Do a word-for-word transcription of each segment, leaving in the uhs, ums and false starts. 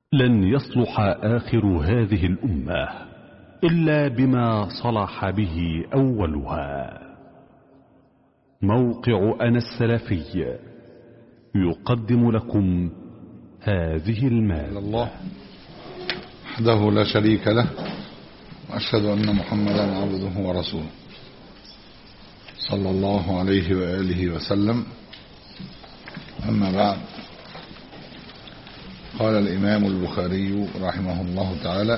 لن يصلح آخر هذه الأمة إلا بما صلح به أولها. موقع أنا السلفي يقدم لكم هذه المادة. الله وحده لا شريك له، وأشهد أن محمدا عبده ورسوله صلى الله عليه وآله وسلم. أما بعد، قال الإمام البخاري رحمه الله تعالى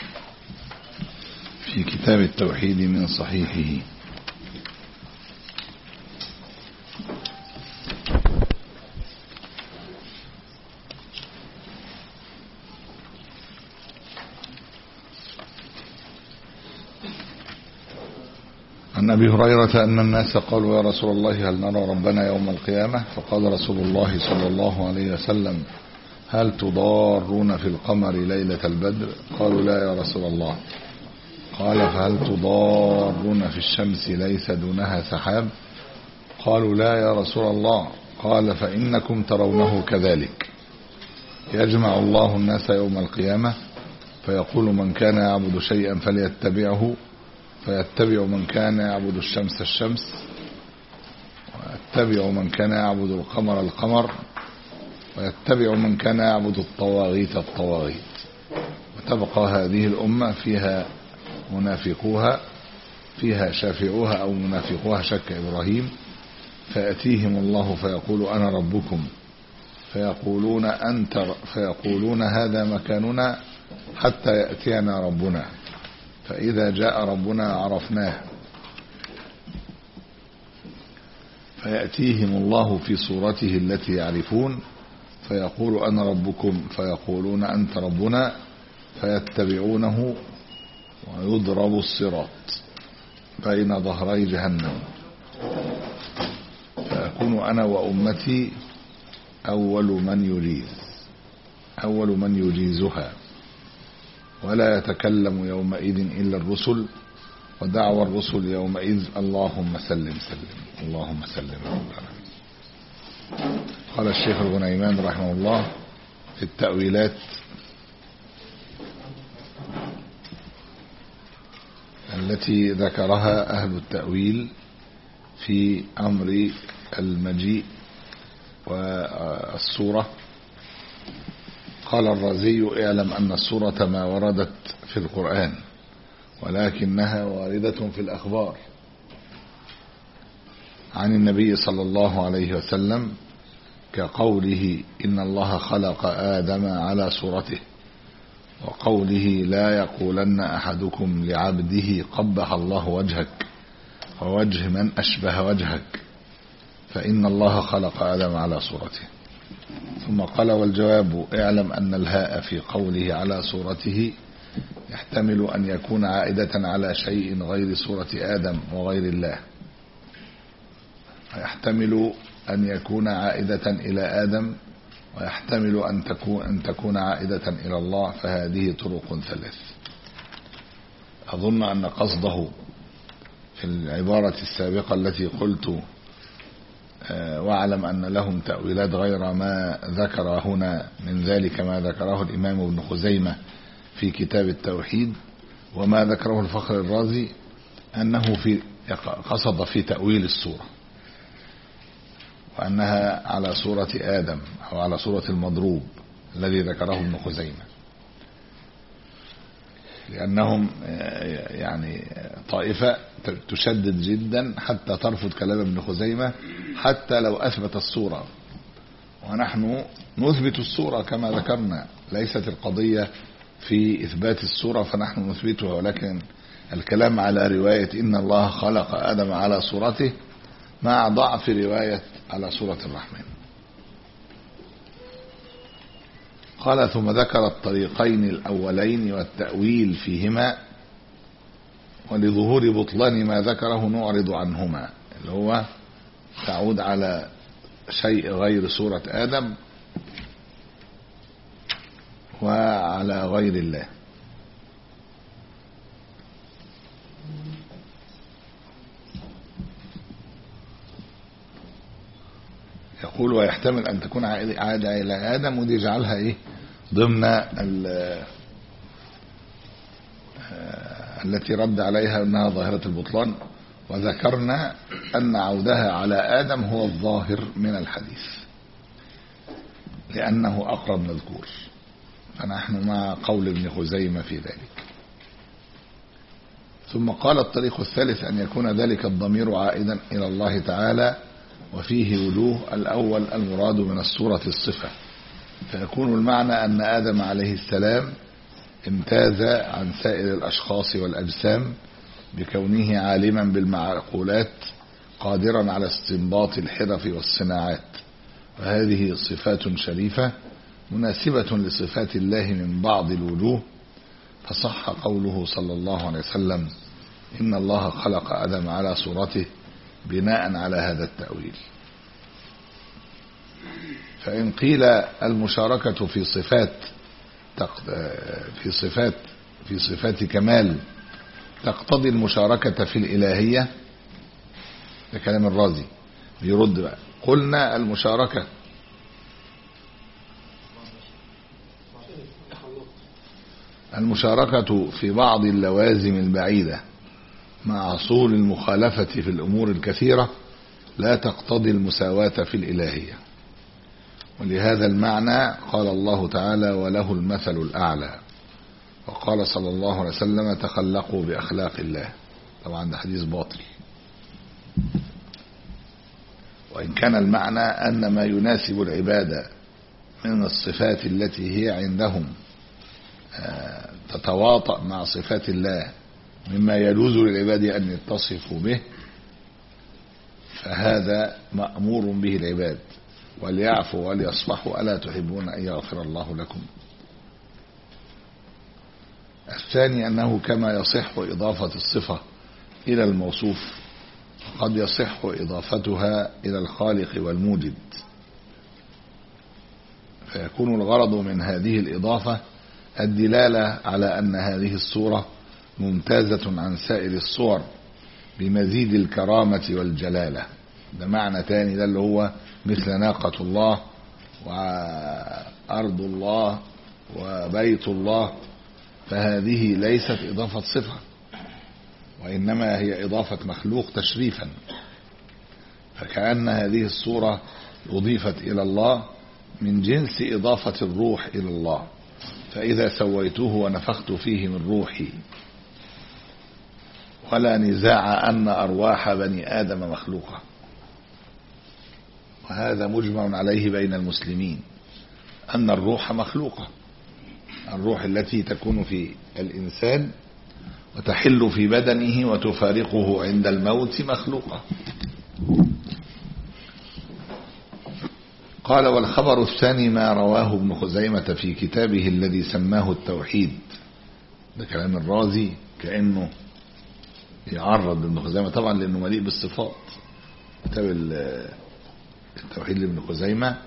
في كتاب التوحيد من صحيحه: عن أبي هريرة أن الناس قالوا: يا رسول الله، هل نرى ربنا يوم القيامة؟ فقال رسول الله صلى الله عليه وسلم: هل تضارون في القمر ليلة البدر؟ قالوا: لا يا رسول الله. قال: فهل تضارون في الشمس ليس دونها سحاب؟ قالوا: لا يا رسول الله. قال: فإنكم ترونه كذلك. يجمع الله الناس يوم القيامة فيقول: من كان يعبد شيئا فليتبعه، فيتبع من كان يعبد الشمس الشمس، ويتبع من كان يعبد القمر القمر، ويتبع من كان يعبد الطواغيت الطواغيت. وتبقى هذه الأمة فيها منافقوها، فيها شافعوها أو منافقوها شك إبراهيم، فيأتيهم الله فيقول: أنا ربكم، فيقولون أنت، فيقولون هذا مكاننا حتى يأتينا ربنا، فإذا جاء ربنا عرفناه، فيأتيهم الله في صورته التي يعرفون فيقول: أنا ربكم، فيقولون أنت ربنا، فيتبعونه ويضرب الصراط بين ظهري جهنم، فأكون أنا وأمتي أول من يجيز أول من يجيزها، ولا يتكلم يومئذ إلا الرسل، ودعوى الرسل يومئذ: اللهم سلم سلم، اللهم سلم. قال الشيخ الغنيمان رحمه الله في التأويلات: التي ذكرها أهل التأويل في أمر المجيء والصورة. قال الرازي: اعلم أن الصورة ما وردت في القرآن، ولكنها واردة في الأخبار عن النبي صلى الله عليه وسلم، كقوله: إن الله خلق آدم على صورته، وقوله: لا يقولن أحدكم لعبده قبح الله وجهك ووجه من أشبه وجهك، فإن الله خلق آدم على صورته. ثم قال: والجواب: اعلم أن الهاء في قوله على صورته يحتمل أن يكون عائدة على شيء غير صورة آدم وغير الله، يحتمل أن يكون عائدة إلى آدم، ويحتمل أن تكون, أن تكون عائدة إلى الله، فهذه طرق ثلاث. أظن أن قصده في العبارة السابقة التي قلت: واعلم أن لهم تأويلات غير ما ذكر هنا، من ذلك ما ذكره الإمام ابن خزيمة في كتاب التوحيد، وما ذكره الفخر الرازي، أنه في قصد في تأويل الصورة، وأنها على صورة آدم أو على صورة المضروب الذي ذكره ابن خزيمة، لأنهم يعني طائفة تشدد جدا حتى ترفض كلام ابن خزيمة حتى لو أثبت الصورة، ونحن نثبت الصورة كما ذكرنا. ليست القضية في إثبات الصورة فنحن نثبتها، ولكن الكلام على رواية إن الله خلق آدم على صورته مع ضعف رواية على صورة الرحمن. قال: ثم ذكر الطريقين الأولين والتأويل فيهما، ولظهور بطلان ما ذكره نعرض عنهما، اللي هو تعود على شيء غير صورة آدم وعلى غير الله. يقول: ويحتمل أن تكون عائدة إلى آدم، ودي جعلها إيه ضمن التي رد عليها أنها ظاهرة البطلان، وذكرنا أن عودها على آدم هو الظاهر من الحديث لأنه أقرب مذكور، فنحن مع قول ابن خزيمة في ذلك. ثم قال الطريق الثالث أن يكون ذلك الضمير عائدا إلى الله تعالى، وفيه وجوه. الأول المراد من الصورة الصفة، فيكون المعنى أن آدم عليه السلام امتاز عن سائر الأشخاص والأجسام بكونه عالما بالمعقولات قادرا على استنباط الحرف والصناعات، وهذه صفات شريفة مناسبة لصفات الله من بعض الوجوه. فصح قوله صلى الله عليه وسلم إن الله خلق آدم على صورته بناء على هذا التأويل. فإن قيل المشاركة في صفات في صفات في صفات كمال تقتضي المشاركة في الإلهية، ده كلام الرازي بيرد بقى. قلنا المشاركة المشاركة في بعض اللوازم البعيدة مع حصول المخالفة في الأمور الكثيرة لا تقتضي المساواة في الإلهية. ولهذا المعنى قال الله تعالى وله المثل الأعلى، وقال صلى الله عليه وسلم تخلقوا بأخلاق الله. طبعا ده حديث باطل، وإن كان المعنى أن ما يناسب العبادة من الصفات التي هي عندهم تتواطأ مع صفات الله مما يجوز للعباد أن يتصفوا به، فهذا مأمور به العباد، وليعفوا وليصفحوا ألا تحبون أن يغفر الله لكم. الثاني أنه كما يصح إضافة الصفة إلى الموصوف قد يصح إضافتها إلى الخالق والموجد، فيكون الغرض من هذه الإضافة الدلالة على أن هذه الصورة ممتازة عن سائر الصور بمزيد الكرامة والجلالة. ده معنى تاني، ده اللي هو مثل ناقة الله وأرض الله وبيت الله، فهذه ليست إضافة صفة، وإنما هي إضافة مخلوق تشريفا، فكأن هذه الصورة أضيفت إلى الله من جنس إضافة الروح إلى الله، فإذا سويته ونفخت فيه من روحي. ولا نزاع أن أرواح بني آدم مخلوقة، وهذا مجمع عليه بين المسلمين أن الروح مخلوقة، الروح التي تكون في الإنسان وتحل في بدنه وتفارقه عند الموت مخلوقة. قال والخبر الثاني ما رواه ابن خزيمة في كتابه الذي سماه التوحيد. ده كلام الرازي كأنه يعرض ابن خزيمة طبعا لأنه مليء بالصفات. كتاب التوحيد لابن خزيمة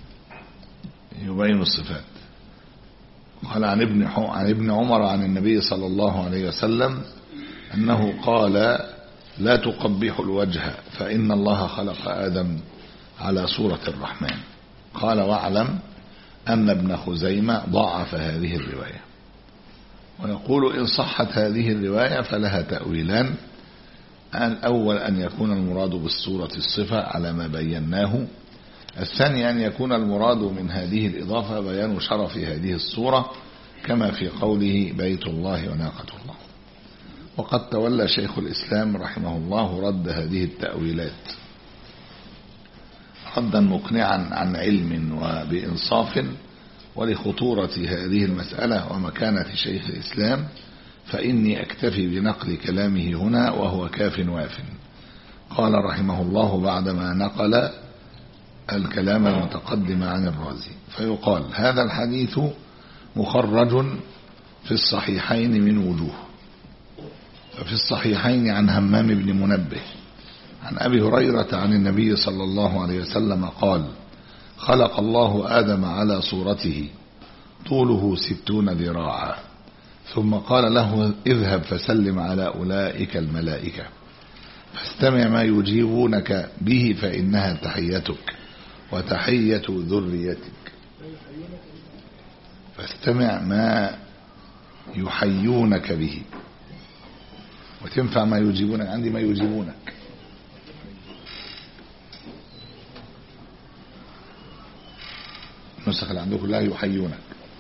يبين الصفات. قال عن ابن عن ابن عمر عن النبي صلى الله عليه وسلم أنه قال لا تقبحوا الوجه فإن الله خلق آدم على صورة الرحمن. قال واعلم أن ابن خزيمة ضعف هذه الرواية، ويقول إن صحت هذه الرواية فلها تأويلان. الأول أن يكون المراد بالصورة الصفة على ما بيناه، الثاني أن يكون المراد من هذه الإضافة بيان شرف هذه الصورة كما في قوله بيت الله وناقة الله. وقد تولى شيخ الإسلام رحمه الله رد هذه التأويلات ردا مقنعا عن علم وبإنصاف، ولخطورة هذه المسألة ومكانة شيخ الإسلام فإني أكتفي بنقل كلامه هنا وهو كاف واف. قال رحمه الله بعدما نقل الكلام المتقدم عن الرازي فيقال هذا الحديث مخرج في الصحيحين من وجوه. ففي الصحيحين عن همام بن منبه عن أبي هريرة عن النبي صلى الله عليه وسلم قال خلق الله آدم على صورته طوله ستون ذراعا، ثم قال له اذهب فسلم على أولئك الملائكة فاستمع ما يجيبونك به فإنها تحيتك وتحية ذريتك. فاستمع ما يحيونك به، وتنفع ما يجيبونك. عندي ما يجيبونك. النسخ اللي عندكم لا يحيونك.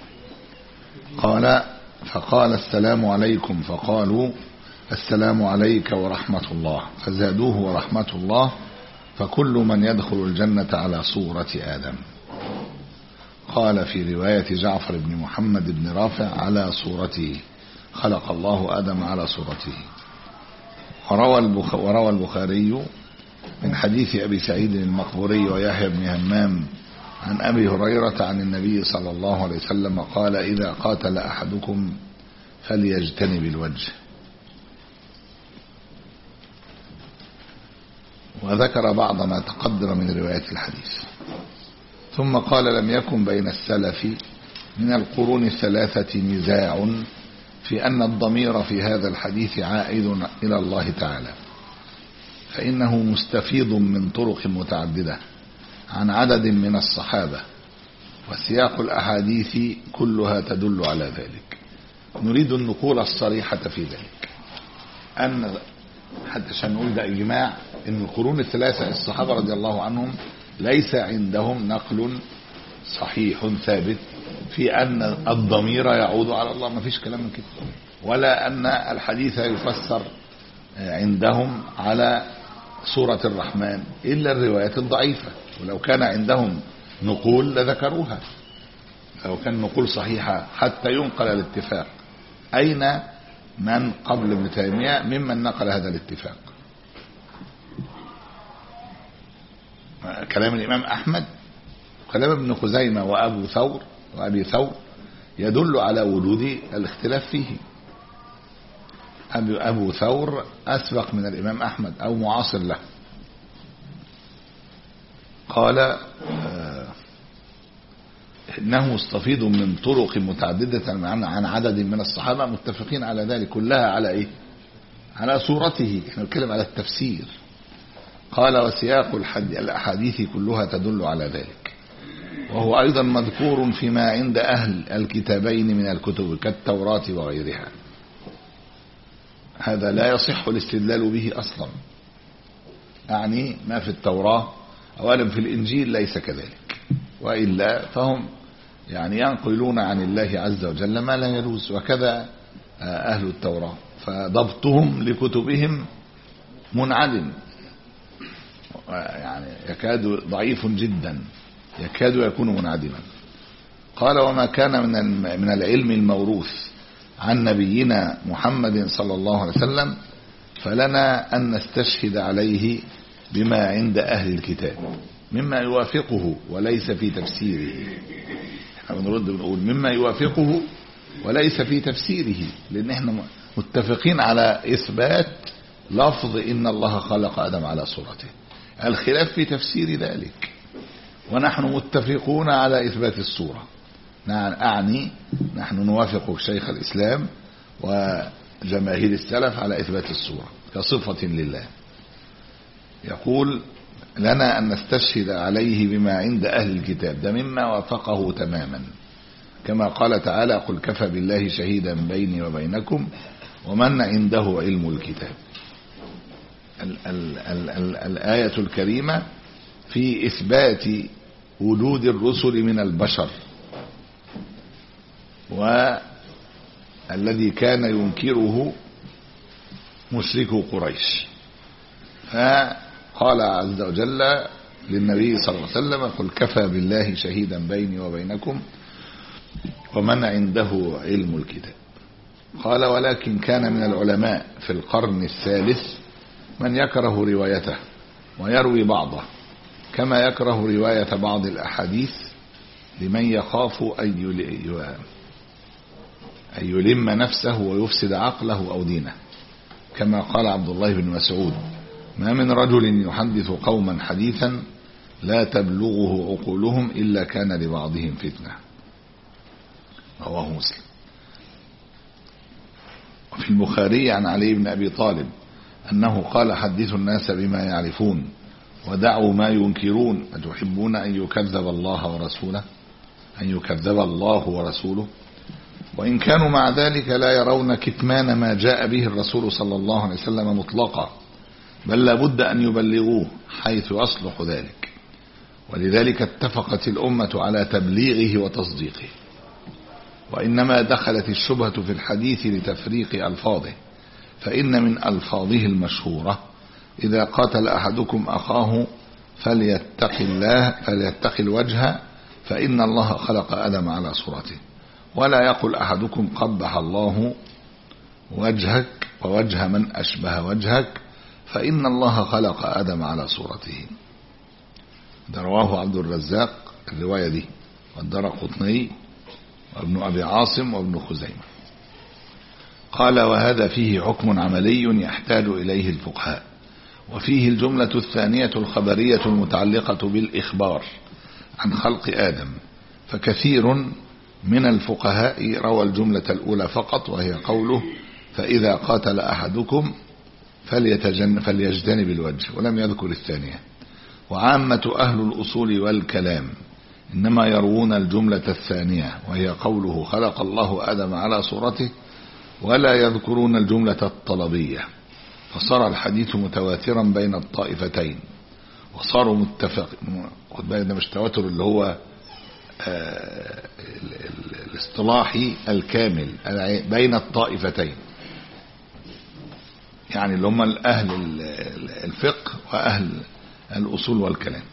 قال فقال السلام عليكم، فقالوا السلام عليك ورحمة الله، فزادوه ورحمة الله، فكل من يدخل الجنة على صورة آدم. قال في رواية جعفر بن محمد بن رافع على صورته، خلق الله آدم على صورته. وروى البخاري من حديث أبي سعيد المقبوري ويحيى بن همام عن أبي هريرة عن النبي صلى الله عليه وسلم قال إذا قاتل أحدكم فليجتنب الوجه. وذكر بعض ما تقدر من رواية الحديث. ثم قال لم يكن بين السلف من القرون الثلاثة نزاع في أن الضمير في هذا الحديث عائد إلى الله تعالى، فإنه مستفيض من طرق متعددة عن عدد من الصحابة، وسياق الأحاديث كلها تدل على ذلك. نريد النقول الصريحة في ذلك، أن حتى عشان نقول ده إجماع أن القرون الثلاثة الصحابة رضي الله عنهم ليس عندهم نقل صحيح ثابت في أن الضمير يعود على الله، ما فيش كلام من كده، ولا أن الحديث يفسر عندهم على سورة الرحمن إلا الروايات الضعيفة. ولو كان عندهم نقول لذكروها، لو كان نقول صحيحة حتى ينقل الاتفاق. أين من قبل ابن تيمية ممن نقل هذا الاتفاق؟ كلام الإمام أحمد وكلام ابن خزيمة وأبو ثور وأبي ثور يدل على وجود الاختلاف فيه. أبو ثور أسبق من الإمام أحمد أو معاصر له. قال آه إنه مستفيض من طرق متعددة عن عدد من الصحابة متفقين على ذلك، كلها على إيه؟ على صورته. احنا نتكلم على التفسير. قال وسياق الأحاديث كلها تدل على ذلك، وهو أيضا مذكور فيما عند أهل الكتابين من الكتب كالتوراة وغيرها. هذا لا يصح الاستدلال به أصلا، يعني ما في التوراة أولا في الإنجيل ليس كذلك، وإلا فهم يعني ينقلون عن الله عز وجل ما لا يجوز، وكذا أهل التوراة، فضبطهم لكتبهم منعدم، يعني يكاد ضعيف جدا، يكاد يكون منعدما. قال وما كان من من العلم الموروث عن نبينا محمد صلى الله عليه وسلم فلنا أن نستشهد عليه بما عند أهل الكتاب مما يوافقه وليس في تفسيره. احنا بنرد بنقول مما يوافقه وليس في تفسيره، لأن احنا متفقين على إثبات لفظ إن الله خلق آدم على صورته، الخلاف في تفسير ذلك، ونحن متفقون على إثبات الصورة. أعني نحن نوافق شيخ الإسلام وجماهير السلف على إثبات الصورة كصفة لله. يقول لنا أن نستشهد عليه بما عند أهل الكتاب، ده مما وافقه تماما، كما قال تعالى قل كفى بالله شهيدا بيني وبينكم ومن عنده علم الكتاب. ال ال ال ال الآية الكريمة في إثبات وجود الرسل من البشر، والذي كان ينكره مشركو قريش، فقال عز وجل للنبي صلى الله عليه وسلم قل كفى بالله شهيدا بيني وبينكم ومن عنده علم الكتاب. قال ولكن كان من العلماء في القرن الثالث من يكره روايته ويروي بعضه، كما يكره رواية بعض الأحاديث لمن يخاف أن يلم نفسه ويفسد عقله أو دينه، كما قال عبد الله بن مسعود ما من رجل يحدث قوما حديثا لا تبلغه عقولهم إلا كان لبعضهم فتنة. رواه مسلم. وفي البخاري عن علي بن أبي طالب أنه قال حدثوا الناس بما يعرفون ودعوا ما ينكرون أتحبون أن يكذب الله ورسوله، أن يكذب الله ورسوله، وإن كانوا مع ذلك لا يرون كتمان ما جاء به الرسول صلى الله عليه وسلم مطلقا، بل لا بد أن يبلغوه حيث يصلح ذلك. ولذلك اتفقت الأمة على تبليغه وتصديقه، وإنما دخلت الشبهة في الحديث لتفريق ألفاظه، فإن من ألفاظه المشهورة: إذا قاتل أحدكم أخاه فليتق الله فليتق الوجه فإن الله خلق آدم على صورته، ولا يقل أحدكم قبح الله وجهك ووجه من أشبه وجهك فإن الله خلق آدم على صورته. ده رواه عبد الرزاق الرواية دي، والدرقطني وابن أبي عاصم وابن خزيمة. قال: وهذا فيه حكم عملي يحتاج إليه الفقهاء، وفيه الجملة الثانية الخبرية المتعلقة بالإخبار عن خلق آدم، فكثير من الفقهاء روى الجملة الأولى فقط، وهي قوله: فإذا قاتل أحدكم فليجتنب الوجه، ولم يذكر الثانية. وعامة أهل الأصول والكلام إنما يروون الجملة الثانية، وهي قوله: خلق الله آدم على صورته، ولا يذكرون الجملة الطلبية، فصار الحديث متواترا بين الطائفتين، وصاروا متفق. خد بالك ده مش تواتر اللي هو آه الاصطلاحي الكامل بين الطائفتين، يعني اللي هم أهل الفقه وأهل الأصول والكلام،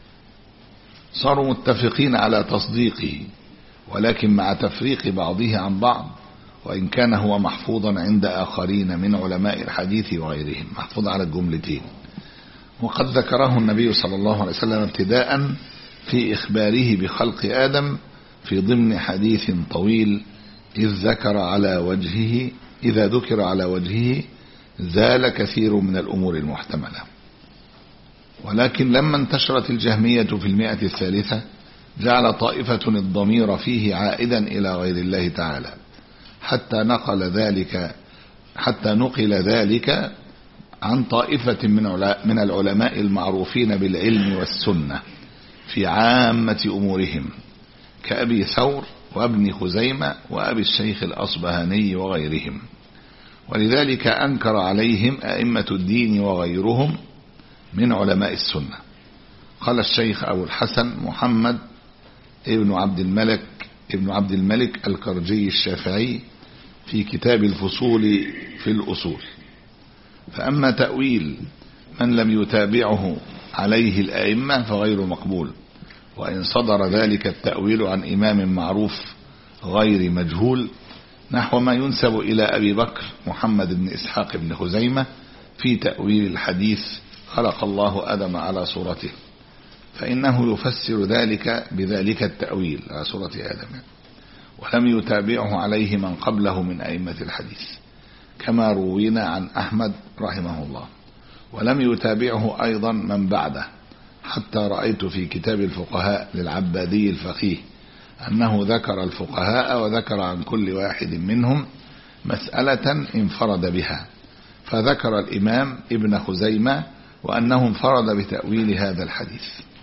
صاروا متفقين على تصديقه، ولكن مع تفريق بعضه عن بعض، وإن كان هو محفوظا عند آخرين من علماء الحديث وغيرهم، محفوظ على الجملتين. وقد ذكره النبي صلى الله عليه وسلم ابتداء في إخباره بخلق آدم في ضمن حديث طويل: إذ ذكر على وجهه إذا ذكر على وجهه زال كثير من الأمور المحتملة. ولكن لما انتشرت الجهمية في المئة الثالثة جعل طائفة الضمير فيه عائدا إلى غير الله تعالى، حتى نقل ذلك حتى نقل ذلك عن طائفة من العلماء المعروفين بالعلم والسنة في عامة أمورهم، كأبي ثور وابن خزيمة وأبي الشيخ الأصبهاني وغيرهم. ولذلك أنكر عليهم أئمة الدين وغيرهم من علماء السنة. قال الشيخ أبو الحسن محمد ابن عبد الملك ابن عبد الملك الكرجي الشافعي في كتاب الفصول في الأصول: فأما تأويل من لم يتابعه عليه الأئمة فغير مقبول، وإن صدر ذلك التأويل عن إمام معروف غير مجهول، نحو ما ينسب إلى أبي بكر محمد بن إسحاق بن خزيمة في تأويل الحديث خلق الله آدم على صورته، فإنه يفسر ذلك بذلك التأويل على صورة آدم، ولم يتابعه عليه من قبله من أئمة الحديث، كما روينا عن أحمد رحمه الله، ولم يتابعه أيضا من بعده، حتى رأيت في كتاب الفقهاء للعبادي الفقيه أنه ذكر الفقهاء وذكر عن كل واحد منهم مسألة انفرد بها، فذكر الإمام ابن خزيمة وأنه انفرد بتأويل هذا الحديث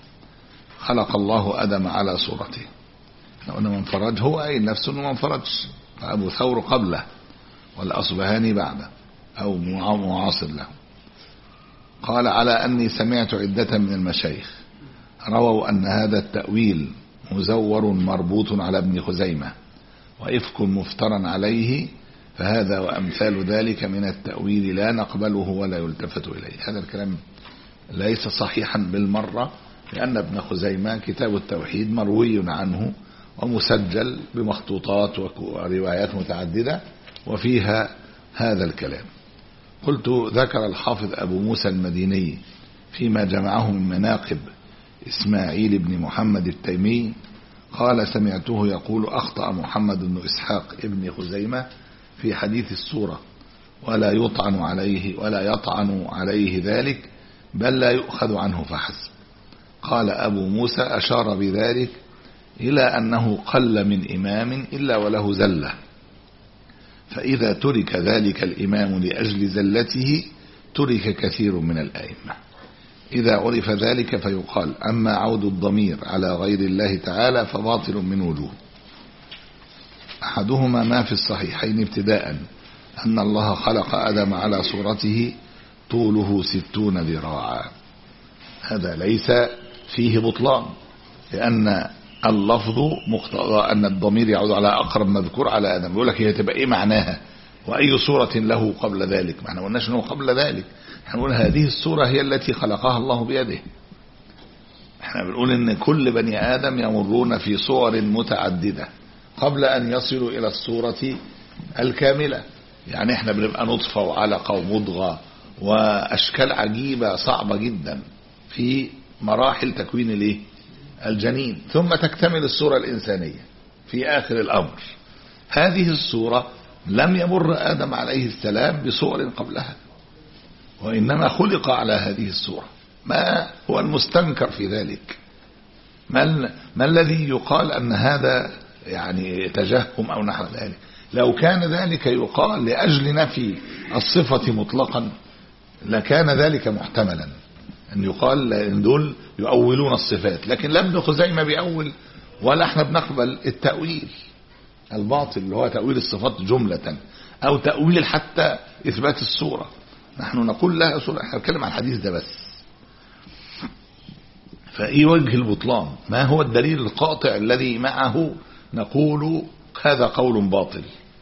خلق الله آدم على صورته. لو أنه انفرد هو أي نفسه ما انفردش، فأبو ثور قبله والأصبهاني بعده أو معاصر له. قال: على أني سمعت عدة من المشايخ رووا أن هذا التأويل مزور مربوط على ابن خزيمة وإفك مفترا عليه، فهذا وأمثال ذلك من التأويل لا نقبله ولا يلتفت إليه. هذا الكلام ليس صحيحا بالمرة، لأن ابن خزيمة كتاب التوحيد مروي عنه ومسجل بمخطوطات وروايات متعددة وفيها هذا الكلام. قلت: ذكر الحافظ أبو موسى المديني فيما جمعه من مناقب إسماعيل بن محمد التيمي، قال: سمعته يقول: أخطأ محمد بن إسحاق ابن خزيمة في حديث الصورة، ولا يطعن عليه ولا يطعن عليه ذلك، بل لا يؤخذ عنه فحسب. قال أبو موسى: أشار بذلك إلى أنه قل من إمام إلا وله زلة، فإذا ترك ذلك الإمام لأجل زلته ترك كثير من الأئمة. إذا عرف ذلك فيقال أما عود الضمير على غير الله تعالى فباطل من وجوه. أحدهما ما في الصحيحين ابتداء أن الله خلق آدم على صورته طوله ستون ذراعا، هذا ليس فيه بطلان، لأن اللفظ مقتضى أن الضمير يعود على أقرب مذكور على آدم. يقول لك هي تبقى إيه معناها وأي صورة له قبل ذلك؟ ما احنا قلناش أنه قبل ذلك، احنا نقول هذه الصورة هي التي خلقها الله بيده. احنا بنقول ان كل بني آدم يمرون في صور متعددة قبل أن يصلوا إلى الصورة الكاملة. يعني احنا بنبقى نطفة وعلقة ومضغة وأشكال عجيبة صعبة جدا في مراحل تكوين الايه الجنين، ثم تكتمل الصورة الإنسانية في آخر الأمر. هذه الصورة لم يمر آدم عليه السلام بصور قبلها، وإنما خلق على هذه الصورة. ما هو المستنكر في ذلك؟ ما, ما الذي يقال أن هذا يعني تجهم أو نحو ذلك؟ لو كان ذلك يقال لأجل نفي الصفة مطلقا لكان ذلك محتملا، أن يقال إن دول يؤولون الصفات، لكن لا ابن خزيمة بيأول ولا احنا بنقبل التأويل الباطل اللي هو تأويل الصفات جملة أو تأويل حتى إثبات الصورة. نحن نقول لها صورة، احنا نتكلم عن الحديث ده بس. فإيه وجه البطلان؟ ما هو الدليل القاطع الذي معه نقول هذا قول باطل؟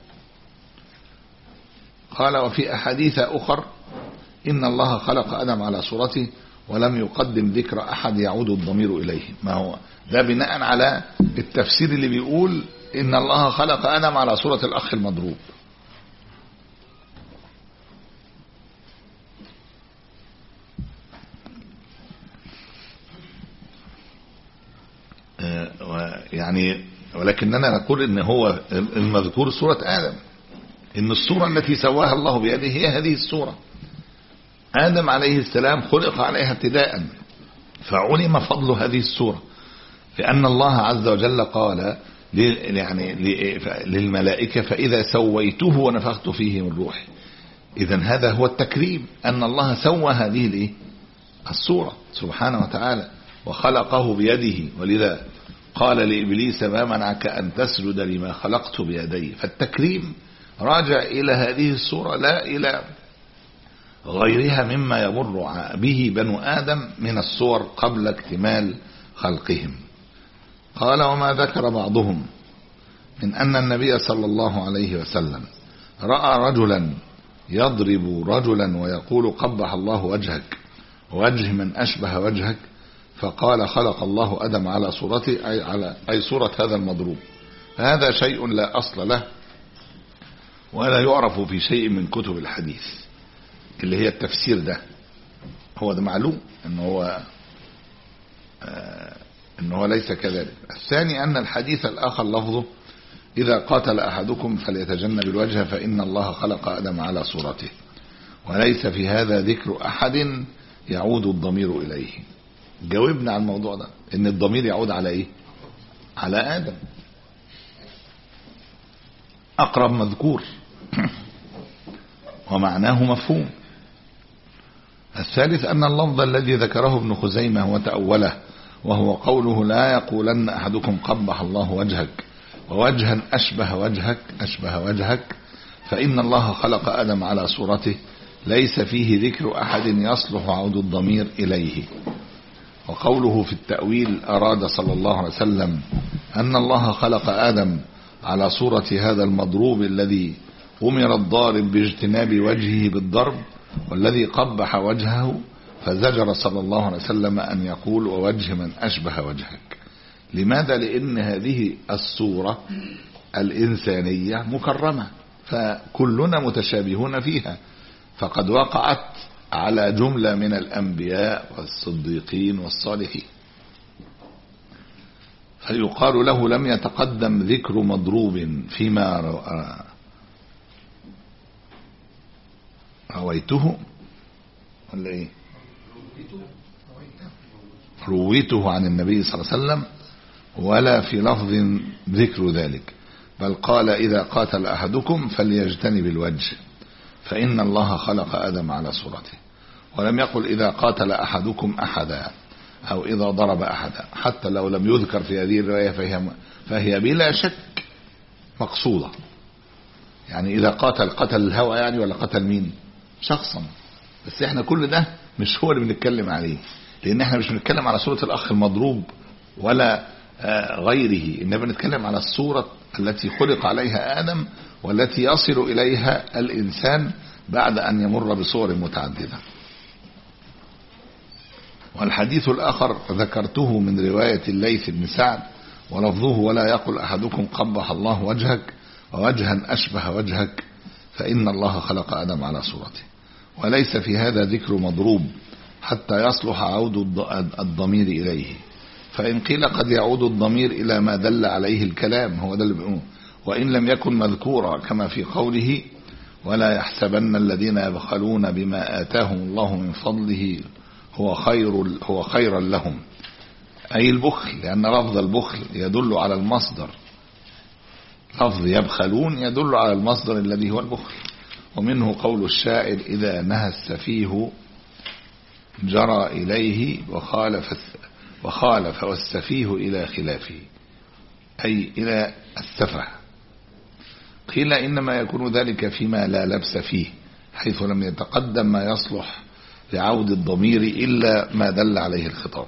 قال وفي أحاديث أخر إن الله خلق آدم على صورته ولم يقدم ذكر أحد يعود الضمير إليه. ما هو ده بناء على التفسير اللي بيقول إن الله خلق آدم على صورة الأخ المضروب. يعني ولكننا نقول إن هو المذكور صورة آدم، إن الصورة التي سواها الله بيده هي هذه الصورة. آدم عليه السلام خلق عليها ابتداء، فعلم فضل هذه الصورة، لأن الله عز وجل قال يعني للملائكة فإذا سويته ونفخت فيه من روحي. إذن هذا هو التكريم، أن الله سوى هذه الصورة سبحانه وتعالى وخلقه بيده. ولذا قال لإبليس ما منعك أن تسجد لما خلقت بيدي. فالتكريم راجع إلى هذه الصورة لا إلى غيرها مما يمر به بنو آدم من الصور قبل اكتمال خلقهم. قال وما ذكر بعضهم من أن النبي صلى الله عليه وسلم رأى رجلا يضرب رجلا ويقول قبح الله وجهك ووجه من أشبه وجهك، فقال خلق الله آدم على صورته أي, على أي صورة هذا المضروب. هذا شيء لا أصل له ولا يعرف في شيء من كتب الحديث اللي هي التفسير ده. هو ده معلوم انه هو آه انه هو ليس كذلك. الثاني ان الحديث الاخر لفظه اذا قاتل احدكم فليتجنب الوجه فان الله خلق ادم على صورته، وليس في هذا ذكر احد يعود الضمير اليه. جاوبنا على الموضوع ده ان الضمير يعود على ايه؟ على ادم، اقرب مذكور ومعناه مفهوم. الثالث أن اللفظ الذي ذكره ابن خزيمة وتأوله وهو قوله لا يقولن أحدكم قبح الله وجهك ووجها أشبه وجهك أشبه وجهك فإن الله خلق آدم على صورته، ليس فيه ذكر أحد يصلح عود الضمير إليه. وقوله في التأويل أراد صلى الله عليه وسلم أن الله خلق آدم على صورة هذا المضروب الذي أمر الضارب باجتناب وجهه بالضرب والذي قبح وجهه، فزجر صلى الله عليه وسلم أن يقول ووجه من أشبه وجهك. لماذا؟ لأن هذه الصورة الإنسانية مكرمة، فكلنا متشابهون فيها، فقد وقعت على جملة من الأنبياء والصديقين والصالحين. فيقال له لم يتقدم ذكر مضروب فيما رويته ولا ايه رويته عن النبي صلى الله عليه وسلم ولا في لفظ ذكر ذلك، بل قال إذا قاتل أحدكم فليجتنب الوجه فإن الله خلق آدم على صورته. ولم يقل إذا قاتل أحدكم أحدا أو إذا ضرب أحدا، حتى لو لم يذكر في هذه الرواية فهي, فهي بلا شك مقصودة. يعني إذا قاتل قتل الهوى يعني، ولا قتل مين؟ شخصا. بس احنا كل ده مش هو اللي بنتكلم عليه، لأن احنا مش بنتكلم على صورة الأخ المضروب ولا غيره، إنما بنتكلم على الصورة التي خلق عليها آدم والتي يصل إليها الإنسان بعد أن يمر بصور متعددة. والحديث الآخر ذكرته من رواية الليث بن سعد ولفظه ولا يقل أحدكم قبح الله وجهك ووجها أشبه وجهك فإن الله خلق آدم على صورته. وليس في هذا ذكر مضروب حتى يصلح عود الضمير إليه، فإن قيل قد يعود الضمير إلى ما دل عليه الكلام، هو ده اللي بيقوله، وإن لم يكن مذكورا كما في قوله ولا يحسبن الذين يبخلون بما آتاهم الله من فضله هو خير هو خيرا لهم، أي البخل، لأن لفظ البخل يدل على المصدر، لفظ يبخلون يدل على المصدر الذي هو البخل. ومنه قول الشاعر إذا نهى السفيه جرى إليه وخالف وخالف والسفيه إلى خلافه، أي إلى السفه. قيل إنما يكون ذلك فيما لا لبس فيه، حيث لم يتقدم ما يصلح لعود الضمير إلا ما دل عليه الخطاب.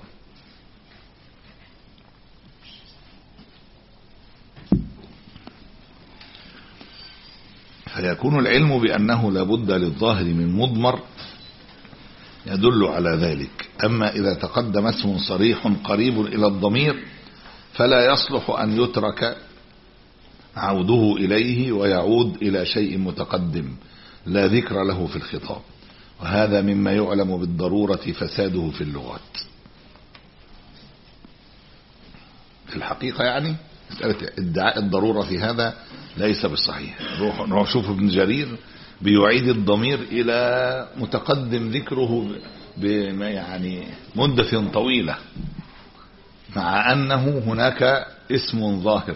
فيكون العلم بأنه لابد للظاهر من مضمر يدل على ذلك. أما إذا تقدم اسم صريح قريب إلى الضمير فلا يصلح أن يترك عوده إليه ويعود إلى شيء متقدم لا ذكر له في الخطاب، وهذا مما يعلم بالضرورة فساده في اللغات. في الحقيقة يعني مسألة ادعاء الضرورة في هذا ليس بالصحيح. نروح شوف ابن جرير بيعيد الضمير إلى متقدم ذكره بما يعني مدة طويلة، مع أنه هناك اسم ظاهر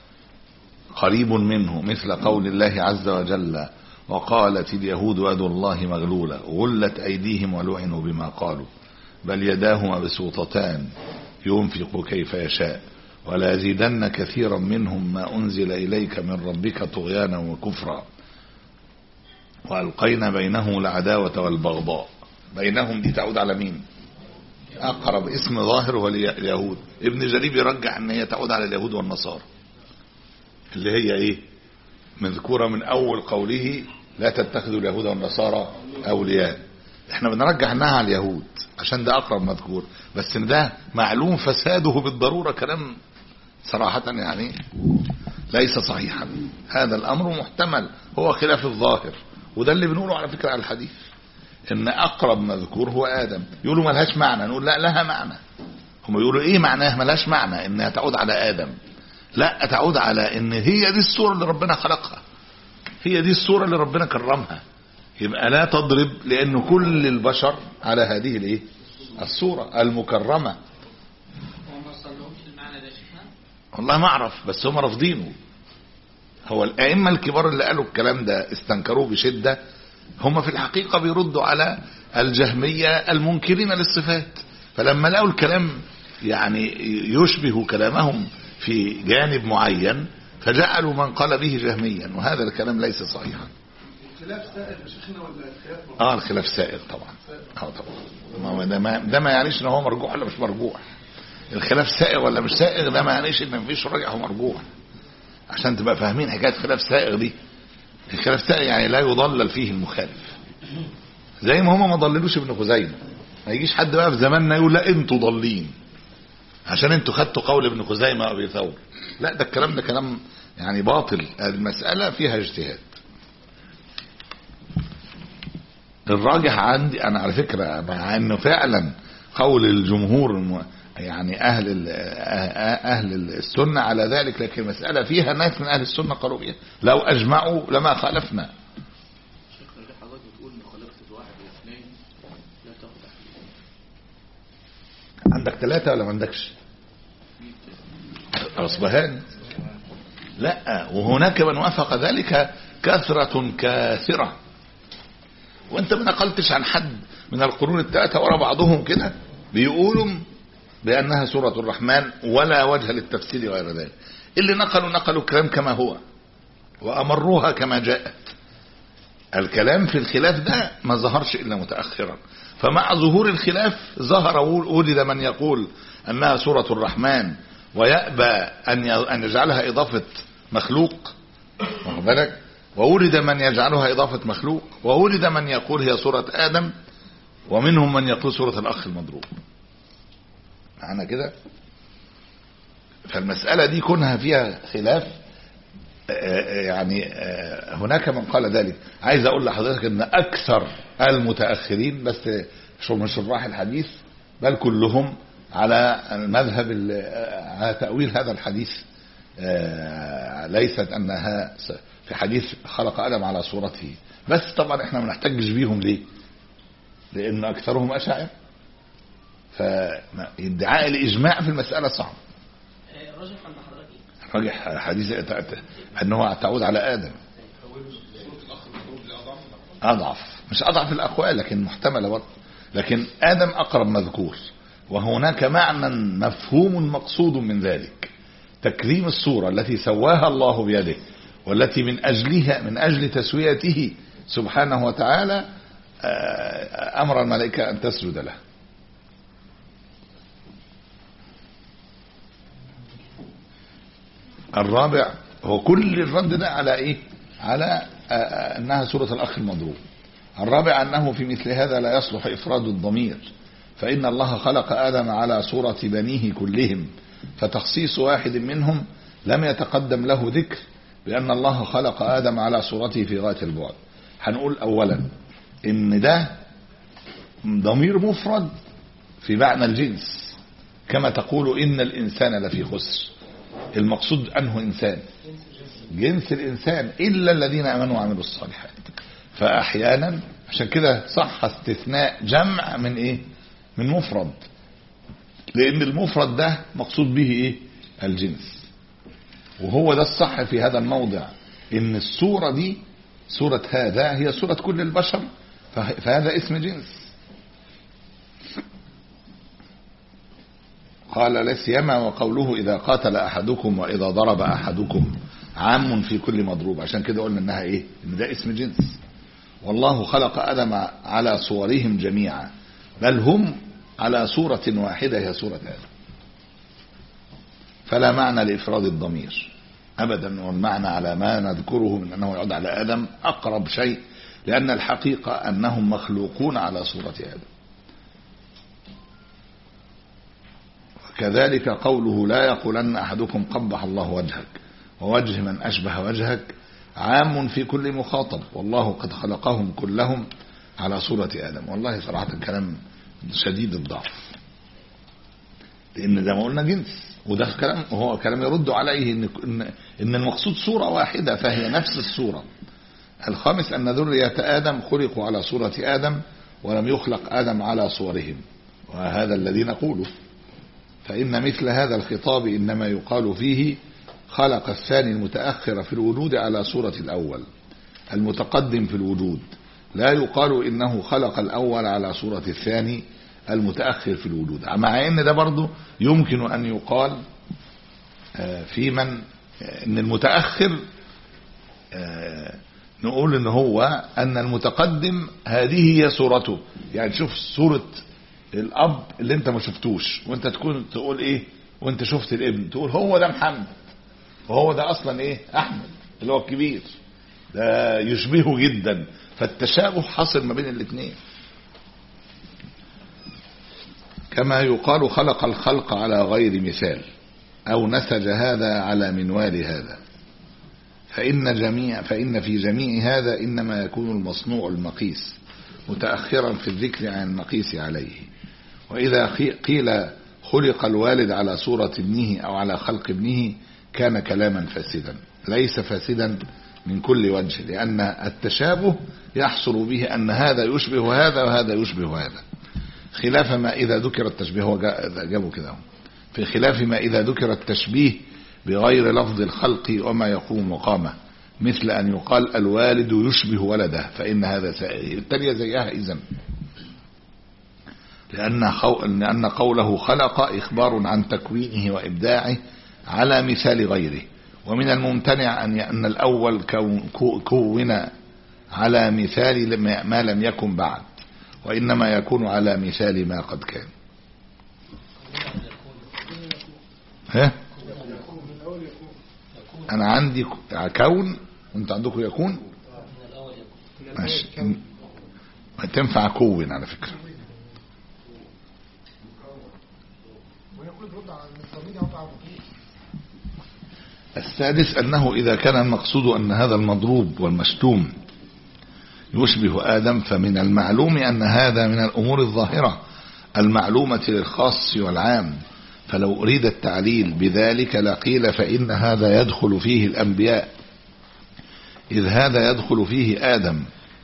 قريب منه، مثل قول الله عز وجل وقالت اليهود يد الله مغلولة غلت أيديهم ولعنوا بما قالوا بل يداه مبسوطتان ينفق كيف يشاء ولا يزيدن كثيرا منهم ما أنزل إليك من ربك طغيانا وكفرا وألقينا بينهم العداوة والبغضاء. بينهم دي تعود على مين؟ أقرب اسم ظاهر هو اليهود. ابن جرير يرجح أن هي تعود على اليهود والنصارى، اللي هي إيه؟ مذكورة من أول قوله لا تتخذوا اليهود والنصارى أولياء. احنا بنرجح أنها على اليهود عشان ده أقرب مذكور، بس إن ده معلوم فساده بالضرورة كلام صراحة يعني ليس صحيحا. هذا الأمر محتمل، هو خلاف الظاهر، وده اللي بنقوله على فكرة على الحديث، إن أقرب مذكور هو آدم. يقولوا ملهاش معنى، نقول لا لها معنى. هم يقولوا إيه معناه؟ ملهاش معنى إنها تعود على آدم، لا تعود على إن هي دي الصورة اللي ربنا خلقها، هي دي الصورة اللي ربنا كرمها. يبقى لا تضرب، لأن كل البشر على هذه الايه الصورة المكرمة. وما وصلهمش المعنى ده شيخنا؟ والله ما اعرف، بس هم رافضينه. هو الائمه الكبار اللي قالوا الكلام ده استنكروه بشدة، هم في الحقيقة بيردوا على الجهمية المنكرين للصفات، فلما لقوا الكلام يعني يشبه كلامهم في جانب معين فجعلوا من قال به جهميا، وهذا الكلام ليس صحيحا. الخلاف سائغ يا شيخنا ولا الخلاف مرجوح؟ اه الخلاف سائغ طبعا. اه طبعا. ده ما ده ما يعنيش ان هو مرجوح ولا مش مرجوح. الخلاف سائغ ولا مش سائغ ده ما يعنيش ان مفيش راجح ومرجوح. عشان تبقى فاهمين حكايه خلاف سائغ دي. الخلاف سائغ يعني لا يضلل فيه المخالف، زي ما هم ما ضللوش ابن خزيمه. ما يجيش حد بقى في زماننا يقول لا انتوا ضالين عشان انتوا خدتوا قول ابن خزيمه وابي ثور. لا، ده الكلام ده كلام يعني باطل. المساله فيها اجتهاد. الراجح عندي انا على فكرة، مع انه فعلا قول الجمهور يعني اهل اهل السنة على ذلك، لكن المسألة فيها ناس من اهل السنة قالوا بها لو اجمعوا لما خالفنا. شكرا لله. حضرتك بتقول ان خلقت واحد واثنين لا تاخد احد. عندك ثلاثة ولا ما عندكش؟ اصبهان. لا، وهناك من وافق ذلك كثرة كاثرة، وانت ما نقلتش عن حد من القرون الثلاثة ورا بعضهم كده بيقولوا بأنها سورة الرحمن ولا وجه للتفسير غير ذلك. اللي نقلوا نقلوا الكلام كما هو وأمروها كما جاءت. الكلام في الخلاف ده ما ظهرش إلا متأخرا، فمع ظهور الخلاف ظهر وجد من يقول أنها سورة الرحمن ويأبى أن يجعلها إضافة مخلوق، واخد بالك، وولد من يجعلها إضافة مخلوق، وولد من يقول هي سورة آدم، ومنهم من يقول سورة الأخ المضروب. معنا كده. فالمسألة دي كونها فيها خلاف، يعني هناك من قال ذلك. عايز اقول لحضرتك ان اكثر المتأخرين بس من شراح الحديث بل كلهم على المذهب على تأويل هذا الحديث، ليست انها في حديث خلق آدم على صورته. بس طبعا احنا ما نحتجش بيهم ليه؟ لان اكثرهم اشاعرة، فادعاء الاجماع في المسألة صعب. الراجح عند حضرتك ايه؟ الراجح حديث انه تعود على آدم اضعف، مش اضعف الاقوال لكن محتملة برضه، لكن آدم اقرب مذكور، وهناك معنى مفهوم مقصود من ذلك، تكريم الصورة التي سواها الله بيده والتي من اجلها من اجل تسويته سبحانه وتعالى امر الملائكة ان تسجد له. الرابع هو كل الرد ده على ايه؟ على انها سورة الاخ المضروب. الرابع انه في مثل هذا لا يصلح افراد الضمير، فان الله خلق آدم على صورة بنيه كلهم، فتخصيص واحد منهم لم يتقدم له ذكر، لان الله خلق آدم على صورته في غاية البعد. هنقول اولا ان ده ضمير مفرد في معنى الجنس، كما تقول ان الانسان لفي خسر. المقصود انه انسان، جنس الانسان الا الذين امنوا وعملوا الصالحات. فاحيانا عشان كده صح استثناء جمع من ايه؟ من مفرد، لان المفرد ده مقصود به ايه؟ الجنس. وهو ده الصح في هذا الموضع، ان الصورة دي صورة هذا هي صورة كل البشر، فهذا اسم جنس. قال لا سيما وقوله إذا قاتل أحدكم وإذا ضرب أحدكم عام في كل مضروب. عشان كده قلنا إنها إيه؟ إن ده اسم جنس. والله خلق آدم على صورهم جميعا، بل هم على صورة واحدة هي صورة آدم، فلا معنى لإفراد الضمير أبدا. والمعنى على ما نذكره من أنه يعود على آدم أقرب شيء، لأن الحقيقة أنهم مخلوقون على صورة آدم. كذلك قوله لا يقولن أحدكم قبح الله وجهك ووجه من أشبه وجهك عام في كل مخاطب، والله قد خلقهم كلهم على صورة آدم. والله صراحة كلام شديد الضعف، لأن زي ما قلنا جنس، وده كلام وهو كلام يرد عليه إن, إن المقصود صورة واحدة فهي نفس الصورة. الخامس أن ذرية آدم خلقوا على صورة آدم ولم يخلق آدم على صورهم، وهذا الذي نقوله. فإن مثل هذا الخطاب إنما يقال فيه خلق الثاني المتأخر في الوجود على صورة الأول المتقدم في الوجود، لا يقال إنه خلق الأول على صورة الثاني المتأخر في الوجود. مع إن ده برضو يمكن أن يقال في من إن المتأخر نقول إن هو أن المتقدم هذه هي صورته. يعني تشوف صورة الاب اللي انت ما شفتوش وانت تكون تقول ايه وانت شفت الابن تقول هو ده محمد، وهو ده اصلا ايه؟ احمد اللي هو الكبير، ده يشبهه جدا. فالتشابه حصل ما بين الاثنين. كما يقال خلق الخلق على غير مثال او نسج هذا على منوال هذا، فإن جميع فإن في جميع هذا إنما يكون المصنوع المقيس متأخرا في الذكر عن المقيس عليه. وإذا قيل خلق الوالد على صورة ابنه أو على خلق ابنه كان كلاما فاسدا، ليس فاسدا من كل وجه، لأن التشابه يحصل به أن هذا يشبه هذا وهذا يشبه هذا، خلاف ما إذا ذكر التشبيه. هو جابوا كده في خلاف ما إذا ذكر التشبيه بغير لفظ الخلق وما يقوم مقامه، مثل أن يقال الوالد يشبه ولده، فإن هذا سائر. التالية زيها إذن. لأن, لأن قوله خلق إخبار عن تكوينه وإبداعه على مثال غيره، ومن الممتنع أن الأول كون على مثال ما لم يكن بعد، وإنما يكون على مثال ما قد كان. ها؟ أنا عندي كون وانت عندكم يكون ماشي، ما تنفع كون على فكرة. السادس أنه إذا كان المقصود أن هذا المضروب والمشتوم يشبه آدم، فمن المعلوم أن هذا من الأمور الظاهرة المعلومة للخاص والعام، فلو أريد التعليل بذلك لقيل فإن هذا يدخل فيه الأنبياء، إذ هذا يدخل فيه آدم،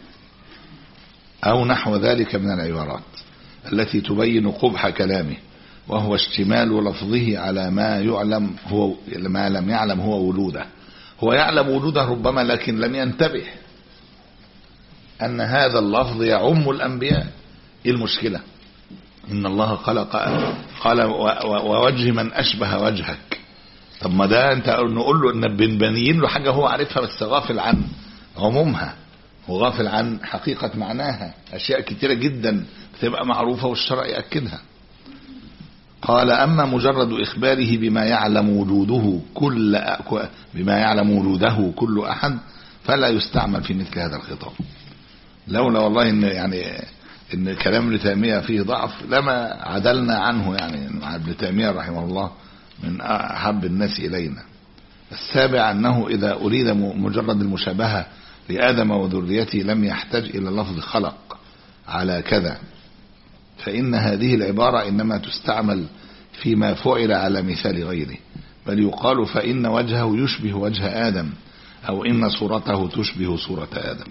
أو نحو ذلك من العبارات التي تبين قبح كلامه، وهو اشتمال لفظه على ما يعلم هو ما لم يعلم هو وجوده. هو يعلم وجوده ربما، لكن لم ينتبه أن هذا اللفظ يعم الأنبياء. إيه المشكلة؟ إن الله خلق قال ووجه من أشبه وجهك. طب ما ده أنت نقول له إن بنبين له حاجة هو عارفها بس غافل عن عمومها، وغافل عن حقيقة معناها. أشياء كتيرة جدا بتبقى معروفة والشرع يأكدها. قال أما مجرد إخباره بما يعلم وجوده كل بما يعلم وجوده كل أحد فلا يستعمل في مثل هذا الخطاب. لولا والله إن يعني إن كلام ابن تيمية فيه ضعف لما عدلنا عنه، يعني ابن تيمية رحمه الله من أحب الناس إلينا. السابع أنه إذا أريد مجرد المشابهة لآدم وذريته لم يحتاج إلى لفظ خلق على كذا، فإن هذه العبارة إنما تستعمل فيما فعل على مثال غيره، بل يقال فإن وجهه يشبه وجه آدم، أو إن صورته تشبه صورة آدم.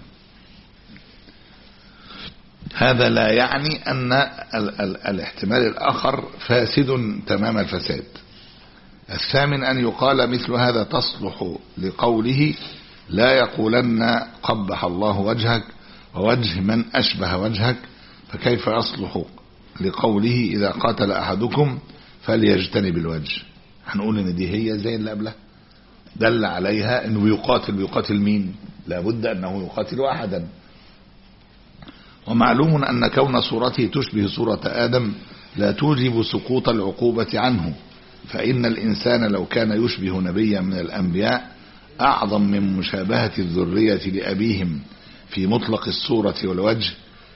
هذا لا يعني أن ال ال الاحتمال الآخر فاسد تمام الفساد. الثامن أن يقال مثل هذا تصلح لقوله لا يقولن قبح الله وجهك ووجه من أشبه وجهك، فكيف يصلح لقوله إذا قاتل أحدكم فليجتنب الوجه؟ هنقول إن دي هي زي اللي قبلها دل عليها أنه يقاتل. يقاتل مين؟ لابد أنه يقاتل أحدا. ومعلوم أن كون صورته تشبه صورة آدم لا توجب سقوط العقوبة عنه، فإن الإنسان لو كان يشبه نبيا من الأنبياء أعظم من مشابهة الذرية لأبيهم في مطلق الصورة والوجه،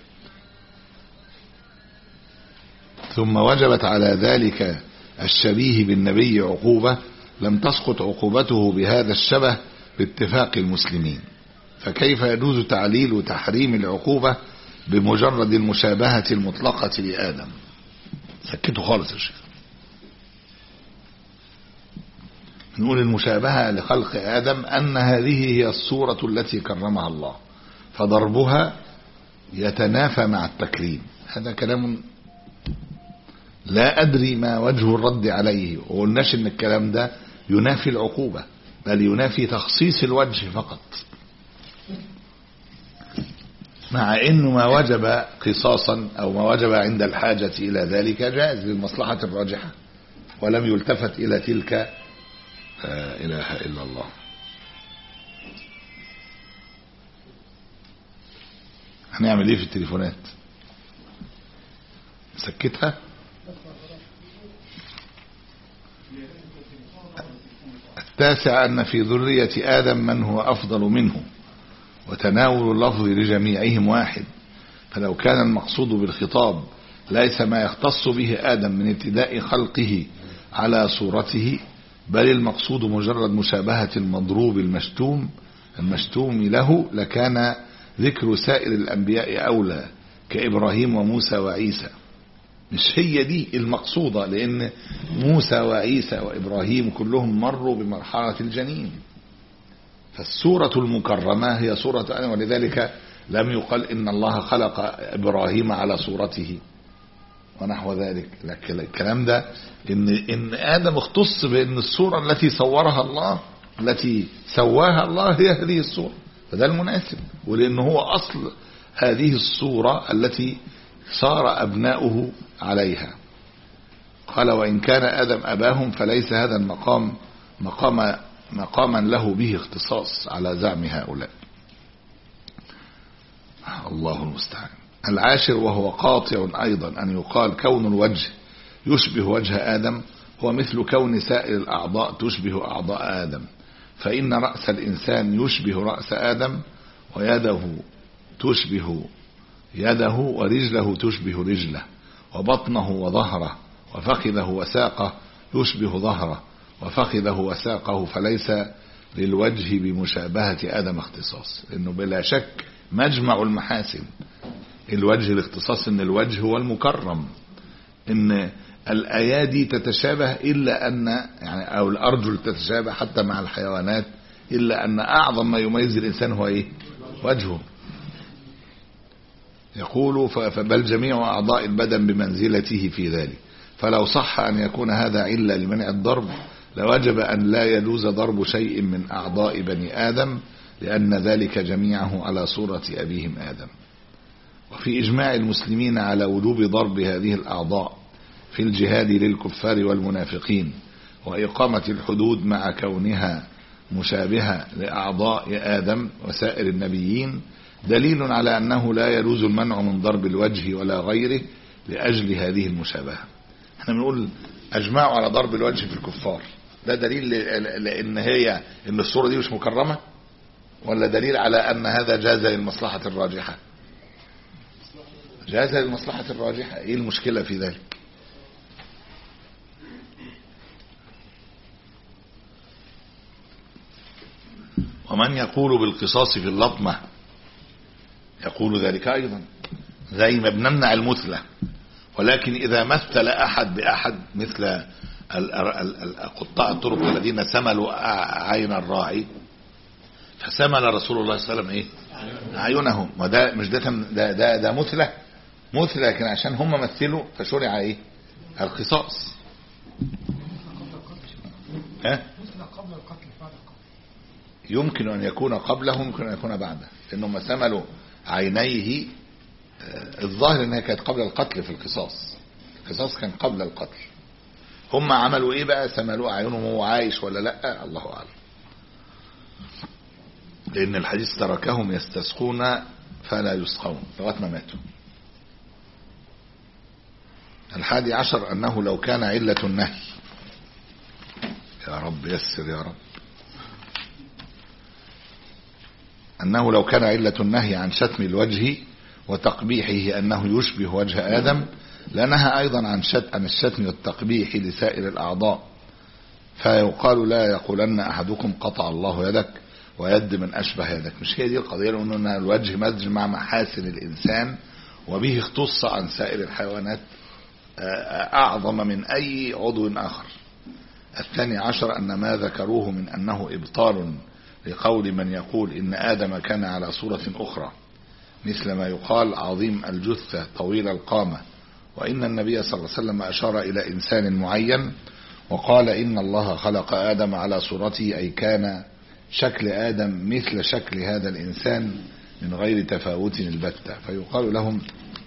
ثم وجبت على ذلك الشبيه بالنبي عقوبة، لم تسقط عقوبته بهذا الشبه باتفاق المسلمين. فكيف يجوز تعليل تحريم العقوبة بمجرد المشابهة المطلقة لآدم؟ سكتوا خالص يا شيخ. نقول المشابهة لخلق آدم أن هذه هي الصورة التي كرمها الله، فضربها يتنافى مع التكريم. هذا كلام لا أدري ما وجه الرد عليه، وقلناش إن الكلام ده ينافي العقوبة، بل ينافي تخصيص الوجه فقط، مع إنه ما وجب قصاصا أو ما وجب عند الحاجة إلى ذلك جائز للمصلحة الراجحة، ولم يلتفت إلى تلك. لا إله إلا الله. هنعمل إيه في التليفونات؟ سكتها. التاسع أن في ذرية آدم من هو أفضل منه، وتناول اللفظ لجميعهم واحد، فلو كان المقصود بالخطاب ليس ما يختص به آدم من ابتداء خلقه على صورته، بل المقصود مجرد مشابهة المضروب المشتوم المشتوم له، لكان ذكر سائر الأنبياء أولى كإبراهيم وموسى وعيسى. مش هي دي المقصودة، لأن موسى وعيسى وإبراهيم كلهم مروا بمرحلة الجنين، فالسورة المكرمة هي سورة آدم، ولذلك لم يقل إن الله خلق إبراهيم على صورته ونحو ذلك. لكن الكلام ده إن, إن آدم اختص بأن الصورة التي صورها الله التي سواها الله هي هذه الصورة، فده المناسب، ولأنه هو أصل هذه الصورة التي صار أبناؤه عليها. قال وإن كان آدم أباهم فليس هذا المقام مقام مقاما له به اختصاص على زعم هؤلاء. الله المستعان. العاشر وهو قاطع أيضا أن يقال كون الوجه يشبه وجه آدم هو مثل كون سائر الأعضاء تشبه أعضاء آدم، فإن رأس الإنسان يشبه رأس آدم، ويده تشبه يده، ورجله تشبه رجله، وبطنه وظهره وفخذه وساقه يشبه ظهره وفخذه وساقه، فليس للوجه بمشابهة آدم اختصاص، لأنه بلا شك مجمع المحاسن. الوجه الاختصاص ان الوجه هو المكرم، ان الأيادي تتشابه إلا أن يعني أو الأرجل تتشابه حتى مع الحيوانات، إلا أن أعظم ما يميز الإنسان هو إيه؟ وجهه. يقول فبل جميع أعضاء البدن بمنزلته في ذلك، فلو صح أن يكون هذا علة لمنع الضرب لوجب أن لا يجوز ضرب شيء من أعضاء بني آدم، لأن ذلك جميعه على صورة أبيهم آدم. وفي إجماع المسلمين على وجوب ضرب هذه الأعضاء في الجهاد للكفار والمنافقين وإقامة الحدود مع كونها مشابهة لأعضاء آدم وسائر النبيين دليل على أنه لا يجوز المنع من ضرب الوجه ولا غيره لأجل هذه المشابهة. احنا بنقول أجمعوا على ضرب الوجه في الكفار، ده دليل لأن هي إن الصورة دي مش مكرمة، ولا دليل على أن هذا جاز للمصلحة الراجحة؟ جاز للمصلحة الراجحة. ايه المشكلة في ذلك؟ ومن يقول بالقصاص في اللطمة يقول ذلك أيضا، زي ما بنمنع المثلة، ولكن إذا مثل أحد بأحد مثل قطاع الطرق الذين سملوا عين الراعي، فسمل رسول الله صلى الله عليه وسلم ايه؟ عيونهم. وده مش ده ده ده, ده مثلة مثلة لكن عشان هم مثلوا فشرع ايه؟ القصاص. ها؟ قبل القتل بعد القتل. يمكن ان يكون قبله، يمكن ان يكون بعده، لانهم سملوا عينيه. الظاهر انها كانت قبل القتل في القصاص. القصاص كان قبل القتل. هم عملوا ايه بقى؟ سملوا عيونهم وهو عايش ولا لا؟ الله اعلم. لان الحديث تركهم يستسقون فلا يسقون لغايه ما ماتوا. الحادي عشر أنه لو كان علة النهي، يا رب يسر يا رب، أنه لو كان علة النهي عن شتم الوجه وتقبيحه أنه يشبه وجه آدم لنهى أيضا عن شتم عن الشتم والتقبيح لسائر الأعضاء، فيقال لا يقولن أحدكم قطع الله يدك ويد من أشبه يدك. مش هي دي القضية، لأن الوجه مجمع محاسن الإنسان وبه اختص عن سائر الحيوانات أعظم من أي عضو آخر. الثاني عشر أن ما ذكروه من أنه إبطال لقول من يقول إن آدم كان على صورة أخرى، مثل ما يقال عظيم الجثة طويل القامة، وإن النبي صلى الله عليه وسلم أشار إلى إنسان معين وقال إن الله خلق آدم على صورته، أي كان شكل آدم مثل شكل هذا الإنسان من غير تفاوت البتة. فيقال لهم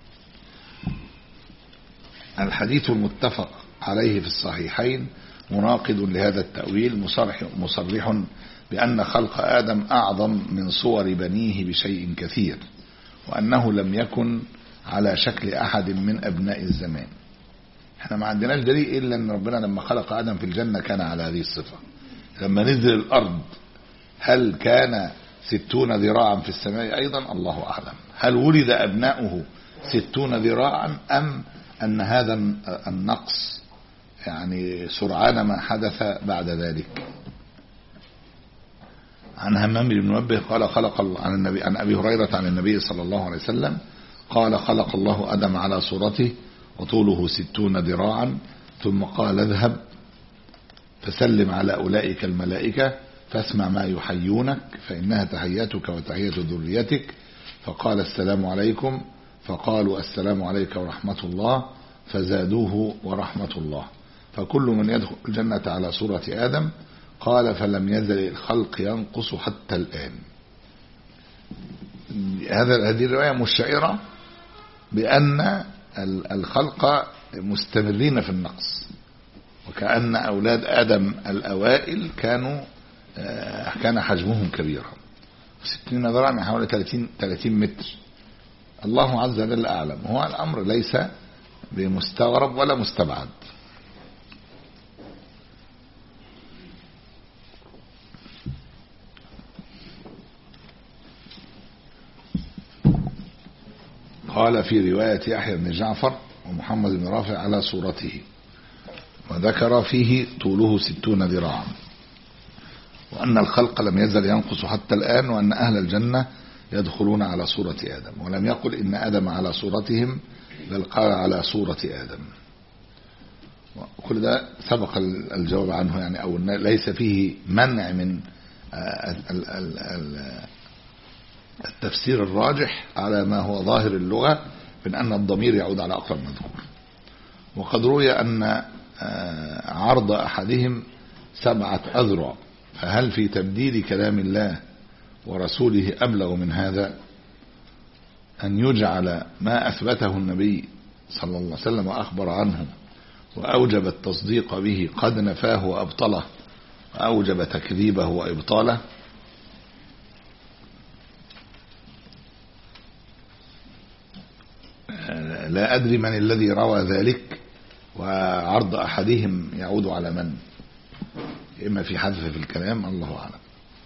الحديث المتفق عليه في الصحيحين مناقض لهذا التأويل، مصرح, مصرح بأن خلق آدم أعظم من صور بنيه بشيء كثير، وأنه لم يكن على شكل أحد من أبناء الزمان. احنا ما عندناش دليل إلا أن ربنا لما خلق آدم في الجنة كان على هذه الصفة. لما نزل الأرض هل كان ستون ذراعا في السماء أيضا؟ الله أعلم. هل ولد أبناؤه ستون ذراعا أم أن هذا النقص يعني سرعان ما حدث بعد ذلك؟ عن همام بن منبه قال خلق عن النبي عن أبي هريرة عن النبي صلى الله عليه وسلم قال خلق الله آدم على صورته وطوله ستون ذراعا، ثم قال اذهب فسلم على أولئك الملائكة فاسمع ما يحيونك فإنها تحياتك وتحية ذريتك. فقال السلام عليكم، فقالوا السلام عليك ورحمة الله، فزادوه ورحمة الله، فكل من يدخل الجنة على صورة آدم. قال فلم يزل الخلق ينقص حتى الآن. هذا هذه الرواية مشعرة بأن الخلق مستمرين في النقص، وكأن أولاد آدم الأوائل كانوا كان حجمهم كبيرا، ستين ذراعا حوالي ثلاثين متر. الله عز وجل أعلم. هو الأمر ليس بمستغرب ولا مستبعد. قال في رواية يحيى بن جعفر ومحمد بن رافع على صورته، وذكر فيه طوله ستون ذراعا، وأن الخلق لم يزل ينقص حتى الآن، وأن أهل الجنة يدخلون على صورة آدم، ولم يقل إن آدم على صورتهم، بل قال على صورة آدم. وكل ده سبق الجواب عنه يعني، أو ليس فيه منع من التفسير الراجح على ما هو ظاهر اللغة من أن الضمير يعود على أقرب مذكور. وقد روي أن عرض أحدهم سبعة أذرع، فهل في تبديل كلام الله ورسوله أبلغ من هذا؟ أن يجعل ما أثبته النبي صلى الله عليه وسلم وأخبر عنه وأوجب التصديق به قد نفاه وأبطله وأوجب تكذيبه وإبطاله. لا أدري من الذي روى ذلك، وعرض أحدهم يعود على من، إما في حذف في الكلام، الله أعلم.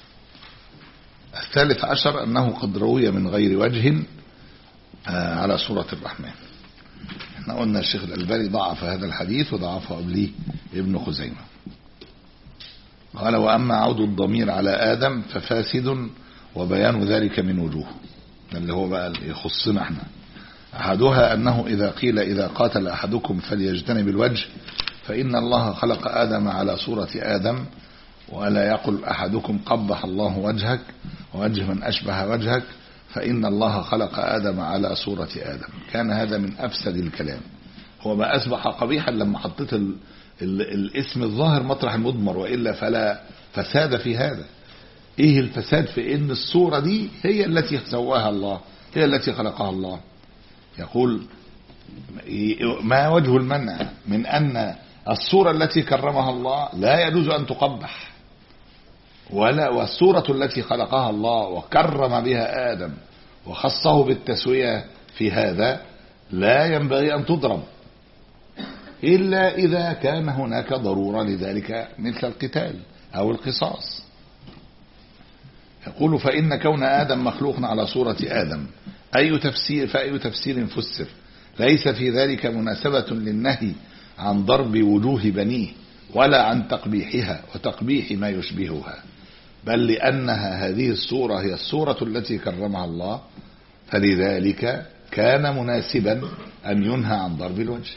الثالث عشر أنه قد روي من غير وجه على سورة الرحمن. احنا قلنا الشيخ الألباني ضعف هذا الحديث وضعفه قبله ابن خزيمة. قال وأما عود الضمير على آدم ففاسد، وبيان ذلك من وجوه، اللي هو بقى يخصنا احنا. أحدها أنه إذا قيل إذا قاتل أحدكم فليجتنب الوجه، فإن الله خلق آدم على صورة آدم، ولا يقل أحدكم قبح الله وجهك ووجه من أشبه وجهك، فإن الله خلق آدم على صورة آدم. كان هذا من أفسد الكلام. هو ما أصبح قبيحا لما حطيت ال ال الاسم الظاهر مطرح المضمر، وإلا فلا فساد في هذا. إيه الفساد؟ في إن الصورة دي هي التي سواها الله، هي التي خلقها الله. يقول ما وجه المنع من أن الصورة التي كرمها الله لا يجوز أن تقبح، ولا والصورة التي خلقها الله وكرم بها آدم وخصه بالتسوية في هذا لا ينبغي أن تضرب إلا إذا كان هناك ضرورة لذلك، مثل القتال أو القصاص. يقول فإن كون آدم مخلوق على صورة آدم أي تفسير فأي تفسير فسر، ليس في ذلك مناسبة للنهي عن ضرب وجوه بنيه ولا عن تقبيحها وتقبيح ما يشبهها، بل لأنها هذه الصورة هي الصورة التي كرمها الله، فلذلك كان مناسبا أن ينهى عن ضرب الوجه.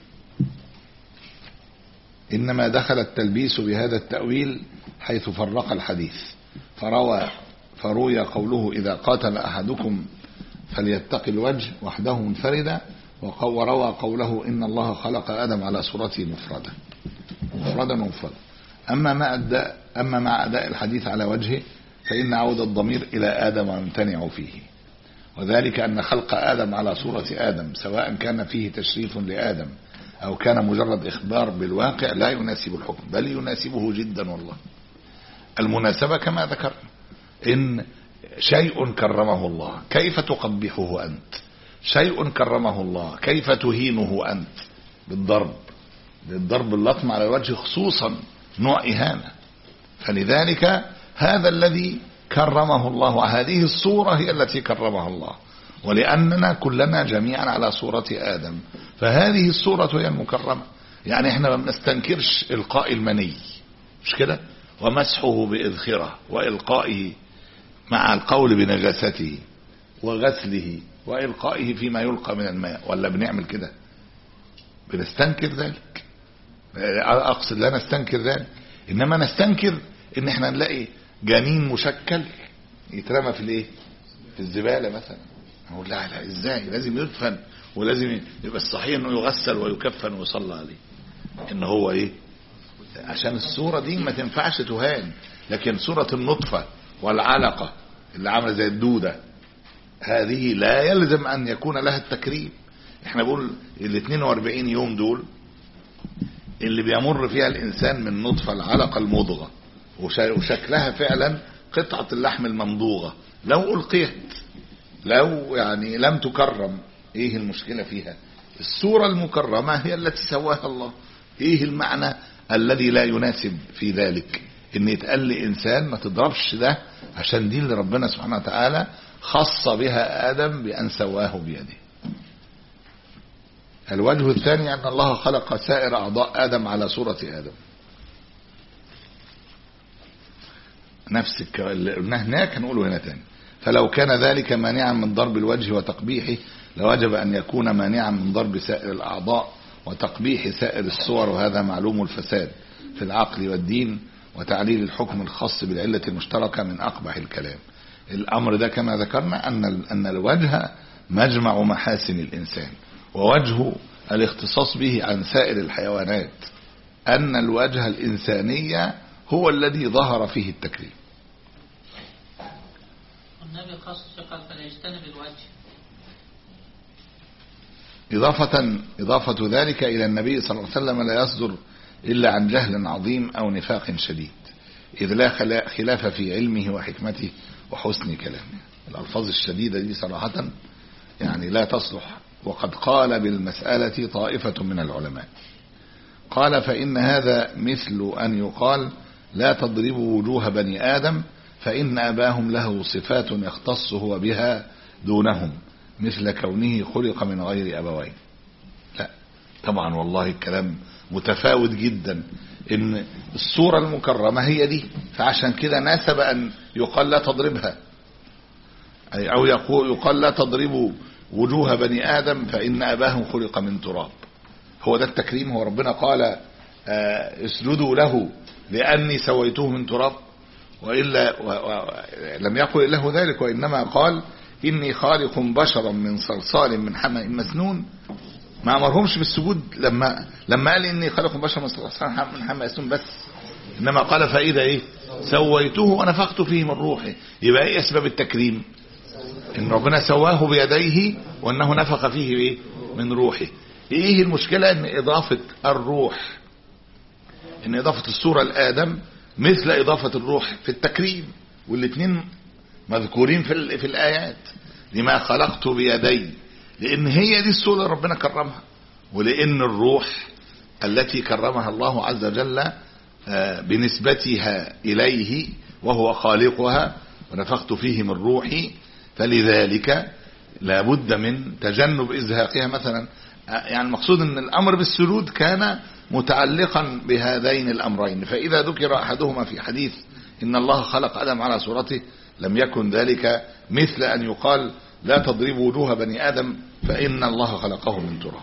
إنما دخل التلبيس بهذا التأويل حيث فرق الحديث، فروى فروي قوله إذا قاتل أحدكم فليتقي الوجه وحده منفردا، وروى قوله إن الله خلق آدم على صورته مفردا مفردا مفردا. أما مع أداء أما مع أداء الحديث على وجهه فإن عود الضمير إلى آدم يمتنع فيه، وذلك أن خلق آدم على صورة آدم سواء كان فيه تشريف لآدم أو كان مجرد إخبار بالواقع لا يناسب الحكم، بل يناسبه جدا. والله المناسبة كما ذكر، إن شيء كرمه الله كيف تقبحه أنت؟ شيء كرمه الله كيف تهينه أنت؟ بالضرب بالضرب اللطم على الوجه خصوصا نوع إهانة. فلذلك هذا الذي كرمه الله، وهذه الصورة هي التي كرمها الله، ولأننا كلنا جميعا على صورة آدم، فهذه الصورة هي المكرمة. يعني احنا ما بنستنكرش إلقاء المني، مش كده؟ ومسحه بإذخرة وإلقائه مع القول بنجاسته وغسله وإلقائه فيما يلقى من الماء، ولا بنعمل كده؟ بنستنكر ذلك. أقصد لا نستنكر ذلك، إنما نستنكر إن احنا نلاقي جنين مشكل يترمى في الايه؟ في الزبالة مثلا. أقول لا لا إزاي؟ لازم يدفن، ولازم يبقى الصحيح إنه يغسل ويكفن ويصلى عليه. إن هو إيه؟ عشان الصورة دي ما تنفعش تهان. لكن صورة النطفة والعلقة اللي عامله زي الدودة هذه لا يلزم أن يكون لها التكريم. احنا بقول ال اثنين واربعين يوم دول اللي بيمر فيها الإنسان من نطفة العلقة المضغة وشكلها فعلا قطعة اللحم الممضوغة، لو ألقيت لو يعني لم تكرم، ايه المشكلة فيها؟ الصورة المكرمة هي التي سواها الله. ايه المعنى الذي لا يناسب في ذلك؟ ان يتقال لإنسان ما تضربش ده، عشان دي اللي ربنا سبحانه وتعالى خص بها آدم بأن سواه بيده. الوجه الثاني أن الله خلق سائر أعضاء آدم على صورة آدم، نفس اللي قلناه هناك هنقوله هنا تاني. فلو كان ذلك مانعا من ضرب الوجه وتقبيحه لوجب أن يكون مانعا من ضرب سائر الأعضاء وتقبيح سائر الصور، وهذا معلوم الفساد في العقل والدين وتعليل الحكم الخاص بالعلة المشتركة من أقبح الكلام. الأمر ده كما ذكرنا أن أن الوجه مجمع محاسن الإنسان، ووجه الاختصاص به عن سائر الحيوانات أن الوجه الإنسانية هو الذي ظهر فيه التكريم. النبي خصص قال فلا يجتنب الوجه. إضافة, إضافة ذلك إلى النبي صلى الله عليه وسلم لا يصدر إلا عن جهل عظيم أو نفاق شديد، إذ لا خلاف في علمه وحكمته وحسن كلامه. الألفاظ الشديدة دي صراحة يعني لا تصلح. وقد قال بالمسألة طائفة من العلماء، قال فإن هذا مثل أن يقال لا تضربوا وجوه بني آدم فإن أباهم له صفات يختص هو بها دونهم مثل كونه خلق من غير أبوين. لا طبعا والله الكلام متفاوت جدا، إن الصورة المكرمة هي دي، فعشان كده ناسب أن يقال لا تضربها، أو يقول يقال لا تضربوا وجوه بني آدم فإن أباهم خلق من تراب. هو ده التكريم؟ هو ربنا قال اسجدوا له لأني سويته من تراب؟ وإلا و و لم يقل له ذلك، وإنما قال إني خالق بشرا من صلصال من حمأ مسنون. ما أمرهمش بالسجود لما لما قال إني خالق بشرا من صلصال من حمأ مسنون بس، إنما قال فإذا إيه سويته ونفخت فيه من روحي. يبقى إيه أسباب التكريم؟ إن ربنا سواه بيديه وأنه نفخ فيه إيه من روحه. إيه المشكلة؟ إن إضافة الروح، إن إضافة الصورة لآدم مثل إضافة الروح في التكريم، والاثنين مذكورين في, في الآيات. لما خلقت بيدي، لأن هي دي الصورة اللي ربنا كرمها، ولأن الروح التي كرمها الله عز وجل بنسبتها إليه وهو خالقها ونفخت فيه من روحي، فلذلك لا بد من تجنب إزهاقها مثلا. يعني المقصود أن الأمر بالسجود كان متعلقا بهذين الأمرين، فإذا ذكر أحدهما في حديث إن الله خلق آدم على صورته لم يكن ذلك مثل أن يقال لا تضربوا وجوه بني آدم فإن الله خلقه من تراب.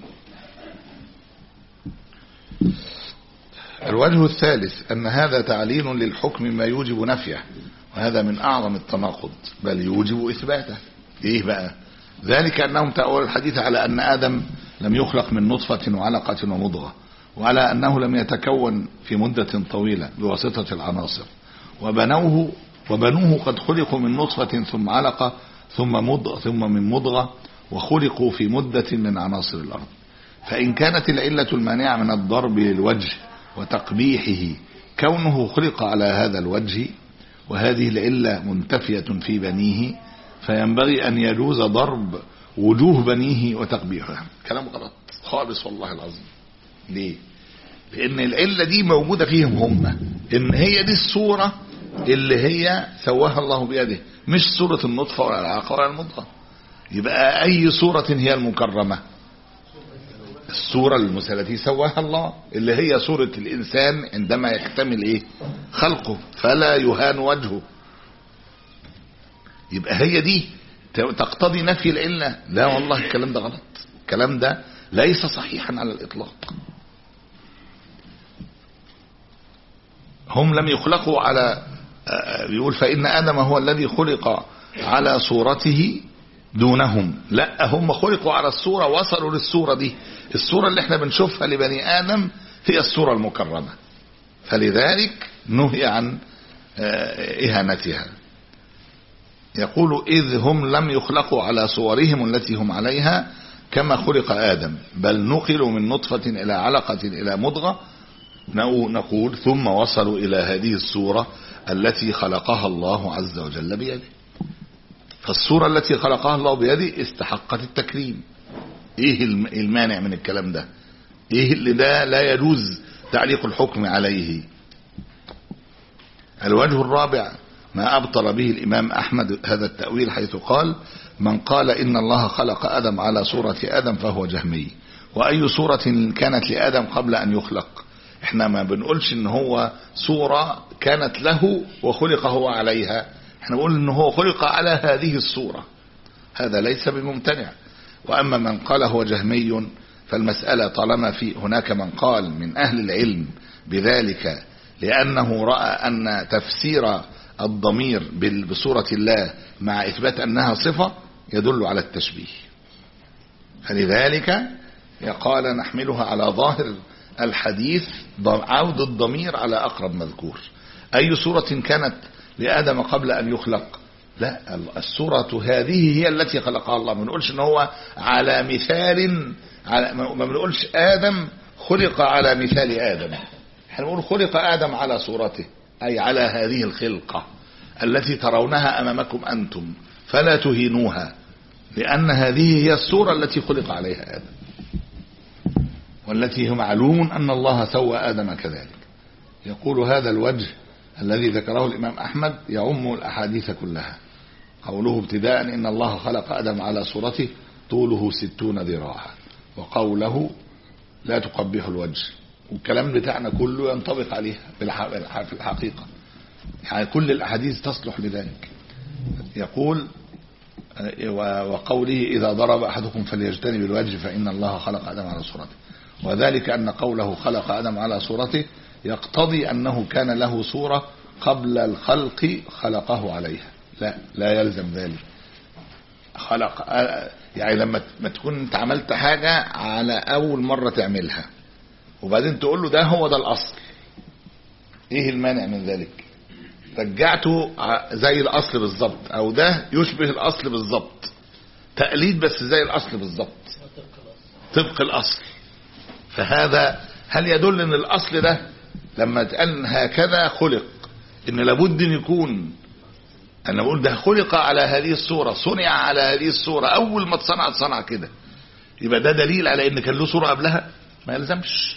الوجه الثالث أن هذا تعليل للحكم ما يوجب نفيه، وهذا من أعظم التناقض، بل يوجب إثباته. إيه بقى ذلك؟ أنهم تأولوا الحديث على أن آدم لم يخلق من نطفة وعلقة ومضغة، وعلى أنه لم يتكون في مدة طويلة بواسطة العناصر، وبنوه وبنوه قد خلقوا من نطفة ثم علقة ثم مضغة ثم من مضغة، وخلقوا في مدة من عناصر الأرض. فإن كانت العلة المانعة من الضرب للوجه وتقبيحه كونه خلق على هذا الوجه، وهذه العلة منتفية في بنيه، فينبغي أن يجوز ضرب وجوه بنيه وتقبيحها. كلام غلط خالص والله العظيم. ليه؟ لأن العلة دي موجودة فيهم هم، إن هي دي الصورة اللي هي سواها الله بيده، مش صورة النطفة ولا العلقة ولا المضغة. يبقى أي صورة هي المكرمة؟ الصورة التي سواها الله، اللي هي صورة الإنسان عندما يكتمل إيه خلقه فلا يهان وجهه. يبقى هي دي تقتضي نفي العلة؟ لا والله الكلام ده غلط، الكلام ده ليس صحيحا على الإطلاق. هم لم يخلقوا على، بيقول فإن آدم هو الذي خلق على صورته دونهم، لا هم خلقوا على الصورة، وصلوا للصورة دي. الصورة اللي احنا بنشوفها لبني آدم هي الصورة المكرمة، فلذلك نهي عن إهانتها. يقول إذ هم لم يخلقوا على صورهم التي هم عليها كما خلق آدم، بل نقلوا من نطفة إلى علقة إلى مضغة، نقول ثم وصلوا إلى هذه الصورة التي خلقها الله عز وجل بيده. فالصورة التي خلقها الله بيده استحقت التكريم. ايه المانع من الكلام ده؟ ايه اللي ده لا يجوز تعليق الحكم عليه؟ الوجه الرابع ما أبطل به الإمام أحمد هذا التأويل، حيث قال من قال إن الله خلق آدم على صورة آدم فهو جهمي. وأي صورة كانت لآدم قبل أن يخلق؟ احنا ما بنقولش ان هو صورة كانت له وخلق هو عليها، احنا بنقول ان هو خلق على هذه الصورة، هذا ليس بممتنع. وأما من قال هو جهمي فالمسألة طالما في هناك من قال من أهل العلم بذلك لأنه رأى أن تفسير الضمير بصورة الله مع إثبات أنها صفة يدل على التشبيه، فلذلك قال نحملها على ظاهر الحديث عود الضمير على أقرب مذكور. أي صورة كانت لآدم قبل أن يخلق؟ لا، الصورة هذه هي التي خلقها الله. ما بنقولش ان هو على مثال، على ما بنقولش آدم خلق على مثال آدم، احنا بنقول خلق آدم على صورته، أي على هذه الخلقة التي ترونها أمامكم أنتم، فلا تهينوها، لأن هذه هي الصورة التي خلق عليها آدم، والتي هم معلوم أن الله سوى آدم كذلك. يقول هذا الوجه الذي ذكره الإمام أحمد يعم الأحاديث كلها. قوله ابتداء إن الله خلق آدم على صورته طوله ستون ذراعا، وقوله لا تقبح الوجه، والكلام بتاعنا كله ينطبق عليها في الحقيقة، يعني كل الأحاديث تصلح لذلك. يقول وقوله إذا ضرب أحدكم فليجتنب الوجه فإن الله خلق آدم على صورته، وذلك أن قوله خلق آدم على صورته يقتضي أنه كان له صورة قبل الخلق خلقه عليها. لا لا يلزم ذلك. خلق يعني لما ما تكون انت عملت حاجة على أول مرة تعملها وبعدين تقول له ده هو ده الأصل، ايه المانع من ذلك؟ رجعته زي الأصل بالظبط، أو ده يشبه الأصل بالظبط، تقليد بس زي الأصل بالظبط، طبق الأصل. فهذا هل يدل ان الأصل ده لما تقال هكذا خلق ان لابد ان يكون، انا بقول ده خلق على هذه الصورة، صنع على هذه الصورة، اول ما اتصنع اتصنع كده، يبقى ده دليل على ان كان له صورة قبلها؟ ما يلزمش.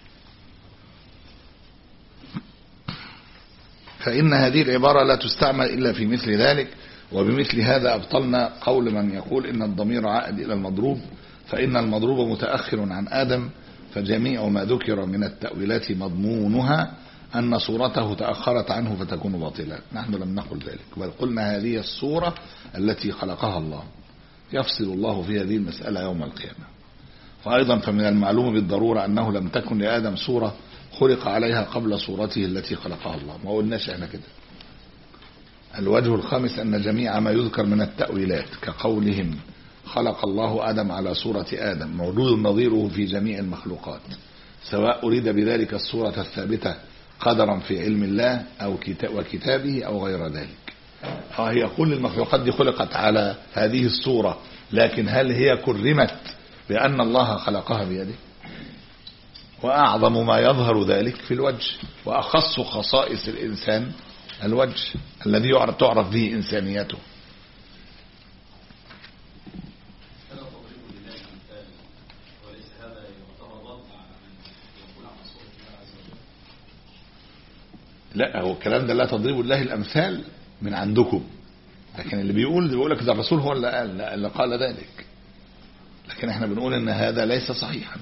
فإن هذه العبارة لا تستعمل إلا في مثل ذلك. وبمثل هذا أبطلنا قول من يقول إن الضمير عائد إلى المضروب، فإن المضروب متأخر عن آدم، فجميع ما ذكر من التأويلات مضمونها أن صورته تأخرت عنه فتكون باطلا. نحن لم نقل ذلك، بل قلنا هذه الصورة التي خلقها الله، يفصل الله في هذه المسألة يوم القيامة. وأيضا فمن المعلوم بالضرورة أنه لم تكن لآدم صورة خلق عليها قبل صورته التي خلقها الله، ما قلناش احنا كده. الوجه الخامس أن جميع ما يذكر من التأويلات كقولهم خلق الله آدم على صورة آدم موجود نظيره في جميع المخلوقات، سواء أريد بذلك الصورة الثابتة قدرا في علم الله أو وكتابه أو غير ذلك. هي كل المخلوقات دي خلقت على هذه الصورة، لكن هل هي كرمت بأن الله خلقها بيده؟ وأعظم ما يظهر ذلك في الوجه، وأخص خصائص الإنسان الوجه الذي تعرف به إنسانيته. لا، هو الكلام ده لا تضربوا الله الأمثال من عندكم، لكن اللي بيقول بيقول لك ده الرسول هو اللي قال اللي قال ذلك، لكن احنا بنقول ان هذا ليس صحيحا.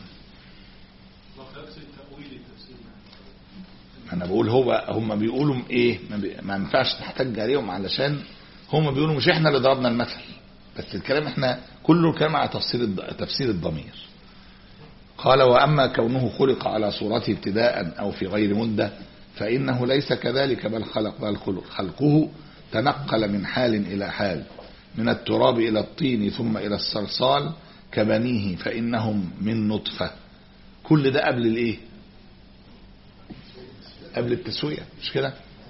انا بقول هو هم بيقولوا ايه، ما ينفعش تحتج عليهم علشان هم بيقولوا مش احنا اللي ضربنا المثل، بس الكلام احنا كله كلام على تفسير تفسير الضمير. قال واما كونه خلق على صورته ابتداء او في غير مده فانه ليس كذلك، بل خلق بل خلقه تنقل من حال الى حال، من التراب الى الطين ثم الى الصلصال كبنيه فانهم من نطفه. كل ده قبل الايه؟ قبل التسوية، مش كده؟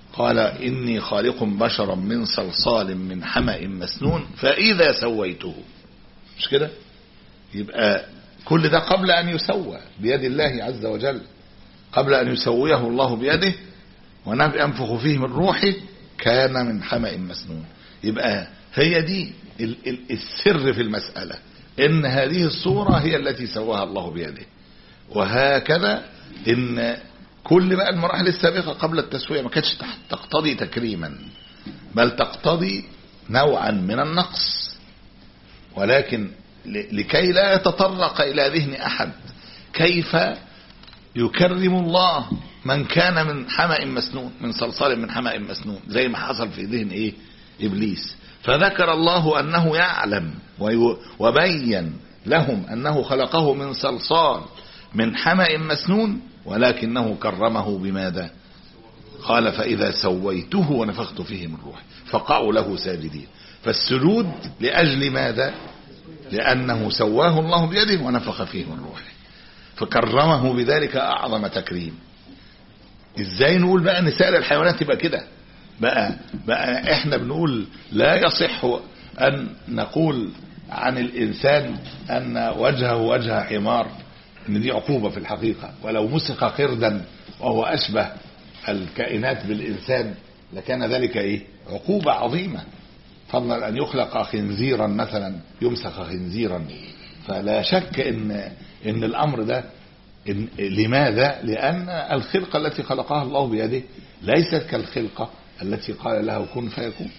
قال إني خالق بشرا من صلصال من حمأ مسنون فإذا سويته، مش كده؟ يبقى كل ده قبل أن يسوى بيد الله عز وجل، قبل أن يسويه الله بيده وننفخ فيه من روحه كان من حمأ مسنون. يبقى هي دي السر في المسألة، إن هذه الصورة هي التي سواها الله بيده. وهكذا إن كل بقى المراحل السابقة قبل التسوية ما كانتش تقتضي تكريما، بل تقتضي نوعا من النقص، ولكن لكي لا يتطرق إلى ذهن أحد كيف يكرم الله من كان من حمأ مسنون، من صلصال من حمأ مسنون، زي ما حصل في ذهن إيه إبليس. فذكر الله أنه يعلم وبين لهم أنه خلقه من صلصال من حمأ مسنون، ولكنه كرمه بماذا؟ قال فإذا سويته ونفخت فيه من روحي فقعوا له ساجدين. فالسجود لأجل ماذا؟ لأنه سواه الله بيده ونفخ فيه من روحه، فكرمه بذلك أعظم تكريم. ازاي نقول بقى ان سائر الحيوانات تبقى كده؟ بقى بقى احنا بنقول لا يصح ان نقول عن الانسان ان وجهه وجه حمار، ان دي عقوبة في الحقيقة. ولو مسخ قردا وهو اشبه الكائنات بالانسان لكان ذلك ايه؟ عقوبة عظيمة، فضلا ان يخلق خنزيرا مثلا، يمسخ خنزيرا. فلا شك ان ان الامر ده إن لماذا؟ لأن الخلقة التي خلقها الله بيده ليست كالخلقة التي قال لها كن فيكون.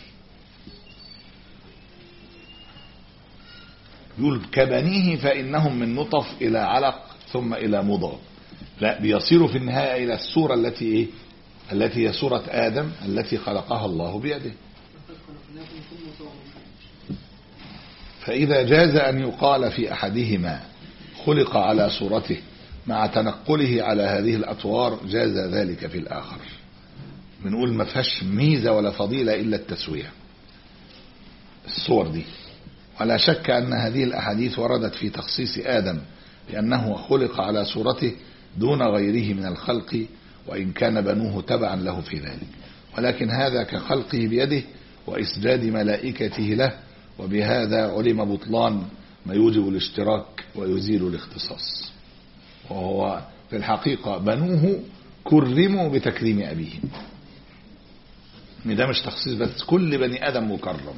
يقول كبنيه فإنهم من نطف إلى علق ثم إلى مضغ، لا بيصيروا في النهاية إلى الصورة التي إيه؟ التي هي صورة آدم التي خلقها الله بيده. فإذا جاز أن يقال في أحدهما خلق على صورته مع تنقله على هذه الأطوار جاز ذلك في الآخر. بنقول ما فيهاش ميزة ولا فضيلة إلا التسوية الصور دي. ولا شك أن هذه الأحاديث وردت في تخصيص آدم لأنه خلق على صورته دون غيره من الخلق، وإن كان بنوه تبعا له في ذلك، ولكن هذا كخلقه بيده وإسجاد ملائكته له، وبهذا علم بطلان ما يوجب الاشتراك ويزيل الاختصاص. وهو في الحقيقة بنوه كرموا بتكريم أبيهم، ده مش تخصيص بس، كل بني آدم مكرم،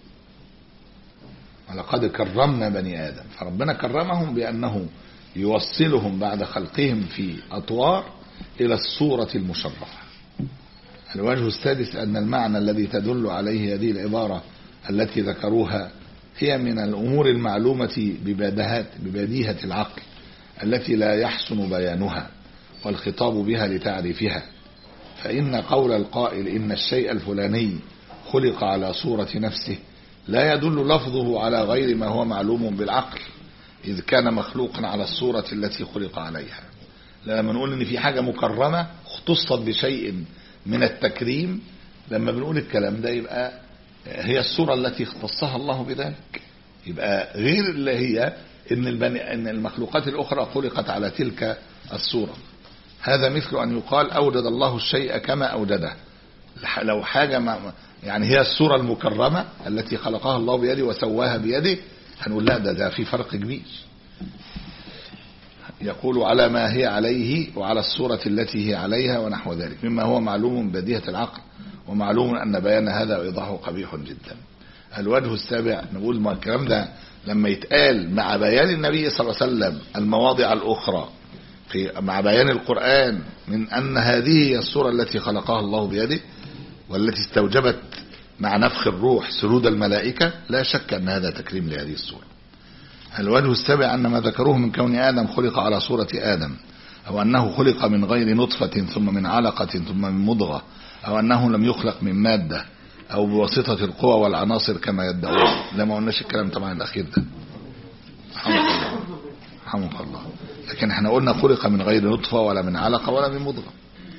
ولقد كرمنا بني آدم. فربنا كرمهم بأنه يوصلهم بعد خلقهم في أطوار إلى الصورة المشرفة. الوجه السادس أن المعنى الذي تدل عليه هذه العبارة التي ذكروها هي من الأمور المعلومة ببديهة العقل التي لا يحسن بيانها والخطاب بها لتعريفها. فإن قول القائل إن الشيء الفلاني خلق على صورة نفسه لا يدل لفظه على غير ما هو معلوم بالعقل، إذ كان مخلوقا على الصورة التي خلق عليها. لما نقول إن في حاجة مكرمة اختصت بشيء من التكريم، لما بنقول الكلام ده يبقى هي الصورة التي اختصها الله بذلك، يبقى غير اللي هي إن, البني إن المخلوقات الأخرى خلقت على تلك الصورة. هذا مثل أن يقال أوجد الله الشيء كما أوجده. لو حاجة ما يعني هي الصورة المكرمة التي خلقها الله بيده وسواها بيده، هنقول لا ده, ده في فرق كبير. يقول على ما هي عليه وعلى الصورة التي هي عليها ونحو ذلك مما هو معلوم بديهة العقل، ومعلوم أن بيان هذا وإيضاحه قبيح جدا. الوجه السابع نقول ما الكلام ده لما يتقال مع بيان النبي صلى الله عليه وسلم المواضع الأخرى في مع بيان القرآن من أن هذه هي الصورة التي خلقها الله بيده والتي استوجبت مع نفخ الروح سجود الملائكة، لا شك أن هذا تكريم لهذه الصورة. الوجه السابع أن ما ذكروه من كون آدم خلق على صورة آدم، أو أنه خلق من غير نطفة ثم من علقة ثم من مضغة، أو أنه لم يخلق من مادة أو بواسطة القوى والعناصر كما يدعون. لما قلناش الكلام طبعا الأخير ده حمق الله حمق الله لكن احنا قلنا خلق من غير نطفة ولا من علقة ولا من مضغة.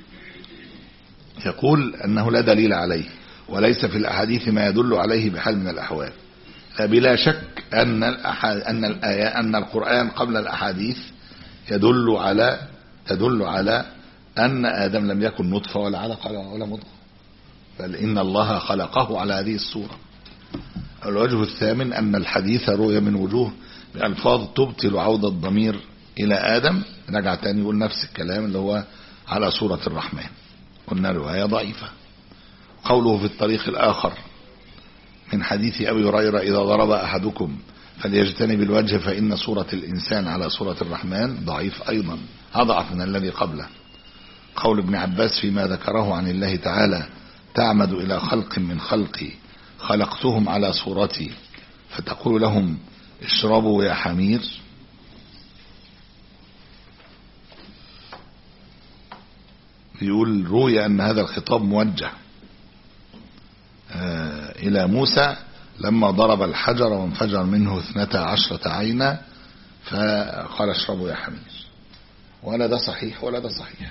يقول أنه لا دليل عليه وليس في الأحاديث ما يدل عليه بحال من الأحوال. بلا شك أن أن الآية أن القرآن قبل الأحاديث يدل على تدل على أن آدم لم يكن نطفة ولا علقة ولا مضغة. بل إن الله خلقه على هذه الصورة. الوجه الثامن أن الحديث روي من وجوه بألفاظ تبطل عودة الضمير إلى آدم، رجع تاني يقول نفس الكلام اللي هو على صورة الرحمن، قلنا رواية ضعيفة. قوله في الطريق الآخر من حديث أبي هريرة إذا ضرب أحدكم فليجتنب الوجه فإن صورة الإنسان على صورة الرحمن ضعيف أيضا، أضعف من الذي قبله. قول ابن عباس فيما ذكره عن الله تعالى تعمد إلى خلق من خلقي خلقتهم على صورتي فتقول لهم اشربوا يا حمير، يقول روي أن هذا الخطاب موجه إلى موسى لما ضرب الحجر وانفجر منه اثنتا عشرة عينا فقال اشربوا يا حمير. ولا ده صحيح ولا ده صحيح.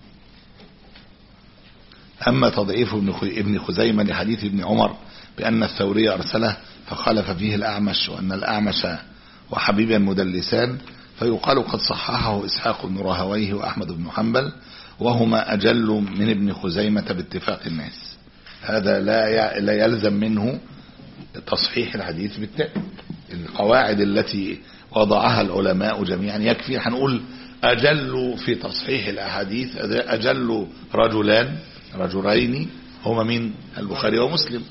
أما تضعيف ابن خزيمة لحديث ابن عمر بأن الثوري أرسله فخالف فيه الأعمش وأن الأعمش وحبيبا مدلسان، فيقال قد صححه إسحاق بن راهويه وأحمد بن حنبل وهما أجل من ابن خزيمة باتفاق الناس. هذا لا لا يلزم منه تصحيح الحديث بالتالي. القواعد التي وضعها العلماء جميعا يكفي. هنقول أجل في تصحيح الأحاديث أجل رجلان رجلين هما من البخاري ومسلم،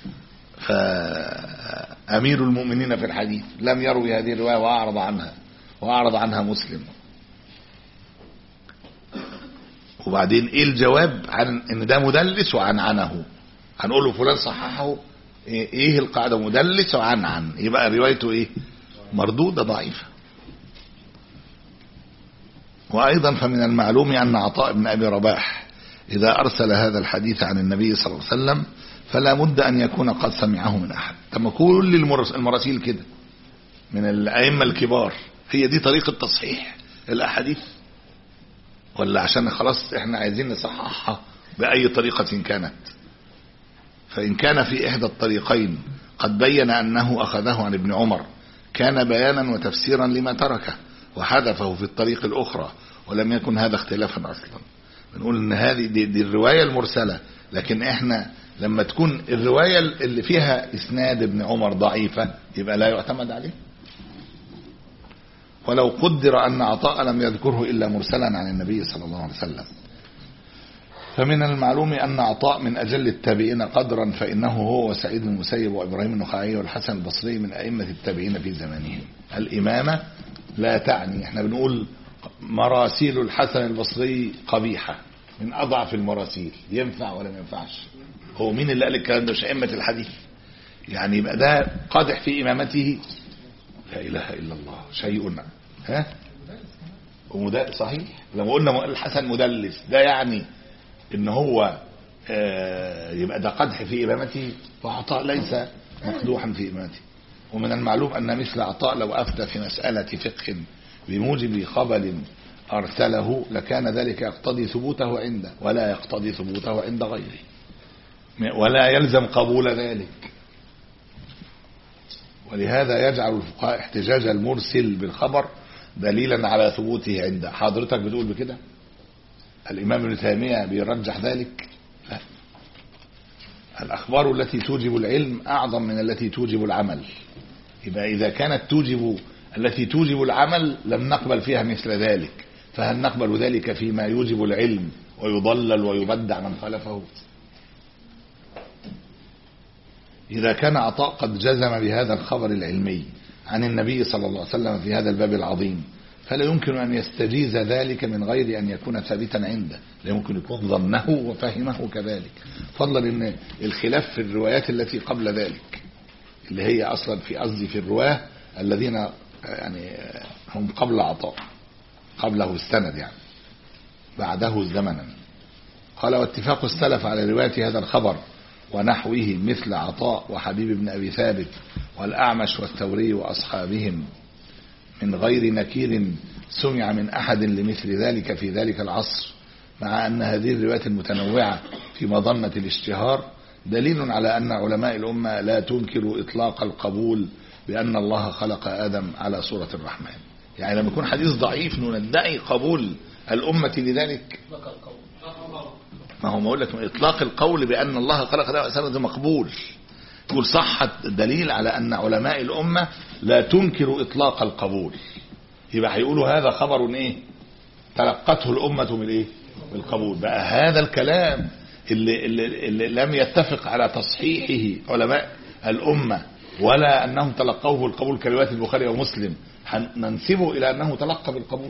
فأمير المؤمنين في الحديث لم يروي هذه الرواية وأعرض عنها وأعرض عنها مسلم. وبعدين ايه الجواب عن ان ده مدلس وعن عنه؟ هنقول له فلان صححه، ايه القاعدة؟ مدلس وعن عن، يبقى روايته ايه؟ مردودة ضعيفة. وايضا فمن المعلوم ان عطاء بن ابي رباح اذا ارسل هذا الحديث عن النبي صلى الله عليه وسلم فلا بد ان يكون قد سمعه من احد. طب كل المراسيل كده من الائمة الكبار هي دي طريقة تصحيح الاحاديث؟ ولا عشان خلاص احنا عايزين نصححها بأي طريقة كانت؟ فإن كان في إحدى الطريقين قد بين أنه أخذه عن ابن عمر كان بيانا وتفسيرا لما تركه وحذفه في الطريق الأخرى، ولم يكن هذا اختلافا أصلا. بنقول ان هذه دي, دي الرواية المرسلة، لكن احنا لما تكون الرواية اللي فيها إسناد ابن عمر ضعيفة يبقى لا يعتمد عليه. ولو قدر أن عطاء لم يذكره إلا مرسلا عن النبي صلى الله عليه وسلم. فمن المعلوم أن عطاء من أجل التابعين قدرا، فإنه هو وسعيد بن المسيب وإبراهيم النخعي والحسن البصري من أئمة التابعين في زمانهم. الإمامة لا تعني، احنا بنقول مراسيل الحسن البصري قبيحة من أضعف المراسيل، ينفع ولا ما ينفعش؟ هو مين اللي قال الكلام ده؟ مش أئمة الحديث. يعني يبقى ده قادح في إمامته؟ لا إله إلا الله، شيء ها ومدلس صحيح. لما قلنا الحسن مدلس ده يعني ان هو آه يبقى ده قدح في إمامته، وعطاء ليس مقدوحا في إمامته. ومن المعلوم أن مثل عطاء لو أفتى في مسألة فقه بموجب خبر أرسله لكان ذلك يقتضي ثبوته عنده ولا يقتضي ثبوته عند غيره، ولا يلزم قبول ذلك. ولهذا يجعل الفقهاء احتجاج المرسل بالخبر دليلا على ثبوته عنده. حضرتك بتقول بكده؟ الإمام ابن تيمية بيرجح ذلك؟ لا. الأخبار التي توجب العلم أعظم من التي توجب العمل. يبقى إذا كانت توجب التي توجب العمل لم نقبل فيها مثل ذلك، فهل نقبل ذلك فيما يوجب العلم ويضلل ويبدع من خالفه؟ إذا كان عطاء قد جزم بهذا الخبر العلمي عن النبي صلى الله عليه وسلم في هذا الباب العظيم، فلا يمكن أن يستجيز ذلك من غير أن يكون ثابتا عنده، لا يمكن يكون ظنه وفهمه كذلك، فضلا أن الخلاف في الروايات التي قبل ذلك اللي هي أصلا في قصدي في الرواه الذين يعني هم قبل عطاء، قبله السند يعني بعده زمنا. قال واتفاق السلف على رواية هذا الخبر ونحوه مثل عطاء وحبيب بن أبي ثابت والأعمش والثوري وأصحابهم من غير نكير سمع من أحد لمثل ذلك في ذلك العصر، مع أن هذه الروايات المتنوعة في مظنة الاشتهار دليل على أن علماء الأمة لا تنكر إطلاق القبول بأن الله خلق آدم على صورة الرحمن. يعني لما يكون حديث ضعيف ندعي قبول الأمة لذلك؟ ما هو بقول لك اطلاق القول بان الله خلق ده سند مقبول. تقول صحت الدليل على ان علماء الامه لا تنكر اطلاق القبول، يبقى هيقولوا هذا خبر ايه تلقته الامه من ايه بالقبول. بقى هذا الكلام اللي, اللي, اللي لم يتفق على تصحيحه علماء الامه ولا انهم تلقوه بالقبول كرواية البخاري ومسلم ننسبه الى انه تلقى بالقبول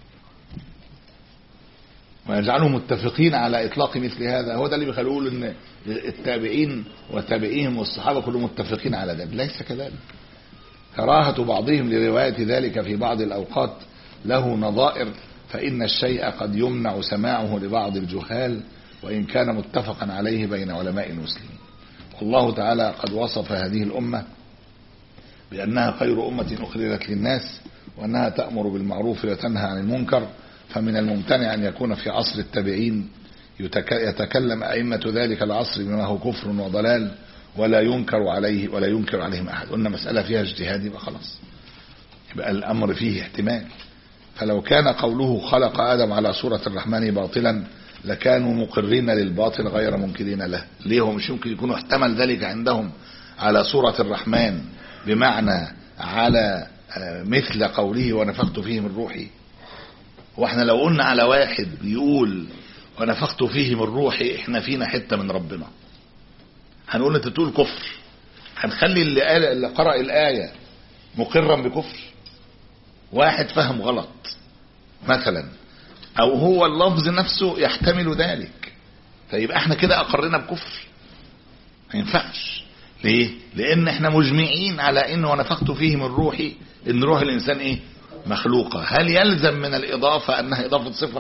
ويجعلهم متفقين على اطلاق مثل هذا. هو ده اللي بيخلوه يقول ان التابعين وتابعيهم والصحابه كلهم متفقين على ذلك. ليس كذلك. كراهه بعضهم لروايه ذلك في بعض الاوقات له نظائر، فان الشيء قد يمنع سماعه لبعض الجهال وان كان متفقا عليه بين علماء المسلمين. والله تعالى قد وصف هذه الامه بانها خير امه اخرجت للناس وانها تامر بالمعروف وتنهى عن المنكر، فمن الممتنع أن يكون في عصر التابعين يتكلم أئمة ذلك العصر بما هو كفر وضلال ولا ينكر عليه ولا ينكر عليهم أحد. قلنا مسألة فيها اجتهاد يبقى خلاص، يبقى الأمر فيه احتمال. فلو كان قوله خلق آدم على صورة الرحمن باطلا لكانوا مقرين للباطل غير منكرين له. ليه؟ هو مش يمكن يكونوا احتمل ذلك عندهم على صورة الرحمن بمعنى على مثل قوله ونفخت فيه من روحي. واحنا لو قلنا على واحد بيقول ونفخت فيه من روحي احنا فينا حتة من ربنا هنقول انت تقول كفر، هنخلي اللي, قال اللي قرأ الآية مقرا بكفر. واحد فهم غلط مثلا او هو اللفظ نفسه يحتمل ذلك، فيبقى احنا كده اقرنا بكفر. ما ينفعش. ليه؟ لان احنا مجمعين على ان ونفخت فيه من روحي ان روح الانسان ايه مخلوقة. هل يلزم من الإضافة أنها إضافة صفة؟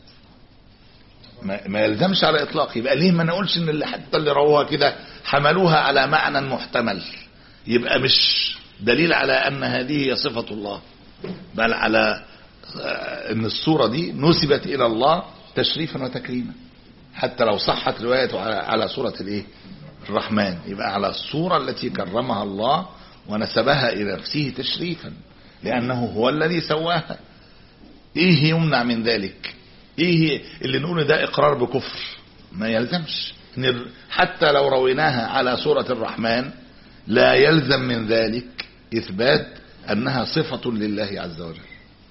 ما, ما يلزمش على إطلاق. يبقى ليه ما نقولش إن اللي حتى اللي روها كده حملوها على معنى محتمل، يبقى مش دليل على أن هذه هي صفة الله، بل على أن الصورة دي نسبت إلى الله تشريفا وتكريما. حتى لو صحت روايته على صورة الإيه الرحمن يبقى على الصورة التي كرمها الله ونسبها إلى نفسه تشريفا لأنه هو الذي سواها. ايه يمنع من ذلك؟ ايه اللي نقول ده اقرار بكفر؟ ما يلزمش. حتى لو رويناها على سورة الرحمن لا يلزم من ذلك اثبات انها صفة لله عز وجل.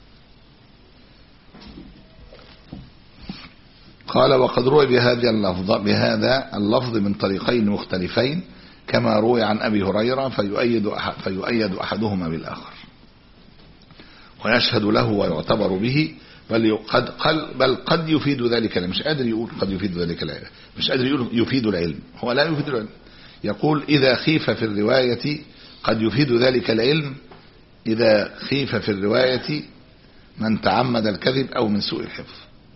قال وقد روي بهذا اللفظ بهذا اللفظ من طريقين مختلفين كما روي عن ابي هريرة فيؤيد أحد فيؤيد احدهما بالاخر ويشهد له ويعتبر به، بل قد قل بل قد يفيد ذلك. مش قادر يقول قد يفيد ذلك العلم، مش قادر يقول يفيد العلم، هو لا يفيد العلم. يقول إذا خيف في الرواية قد يفيد ذلك العلم إذا خيف في الرواية من تعمد الكذب أو من سوء الحفظ.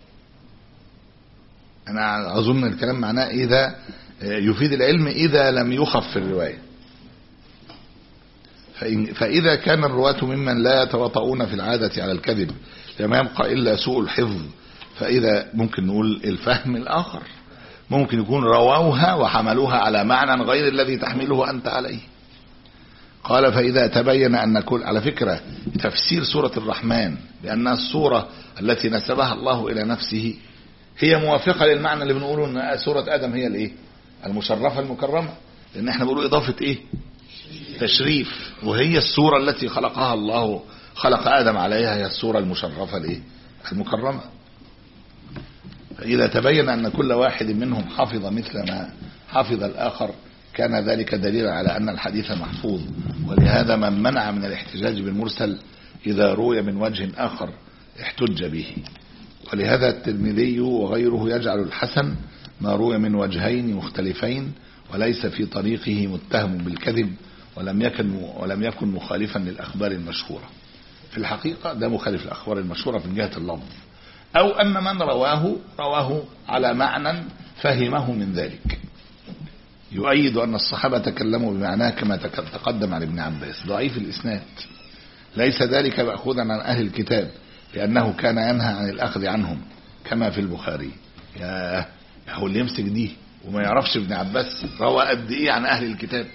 أنا أظن الكلام معناه إذا يفيد العلم إذا لم يخف في الرواية. فإذا كان الرواة ممن لا يتواطؤون في العادة على الكذب لما يبقى إلا سوء الحفظ، فإذا ممكن نقول الفهم الآخر ممكن يكون رووها وحملوها على معنى غير الذي تحمله أنت عليه. قال فإذا تبين أن كل على فكرة تفسير سورة الرحمن بأنها السورة التي نسبها الله إلى نفسه هي موافقة للمعنى اللي بنقوله أن سورة آدم هي الإيه المشرفة المكرمة، لأن احنا بنقول إضافة إيه تشريف، وهي السورة التي خلقها الله خلق آدم عليها هي السورة المشرفة الإيه المكرمة. فإذا تبين أن كل واحد منهم حفظ مثل ما حفظ الآخر كان ذلك دليلا على أن الحديث محفوظ. ولهذا من منع من الاحتجاج بالمرسل إذا روي من وجه آخر احتج به. ولهذا الترمذي وغيره يجعل الحسن ما روي من وجهين مختلفين وليس في طريقه متهم بالكذب ولم يكن ولم يكن مخالفا للأخبار المشهورة. في الحقيقة ده مخالف للأخبار المشهورة من جهة اللفظ، أو أن من رواه رواه على معنى فهمه من ذلك. يؤيد أن الصحابة تكلموا بمعناه كما تقدم عن ابن عباس. ضعيف الإسناد، ليس ذلك مأخوذا عن أهل الكتاب لأنه كان ينهى عن الأخذ عنهم كما في البخاري. يا هو اللي يمسك دي وما يعرفش ابن عباس روى قد إيه عن أهل الكتاب،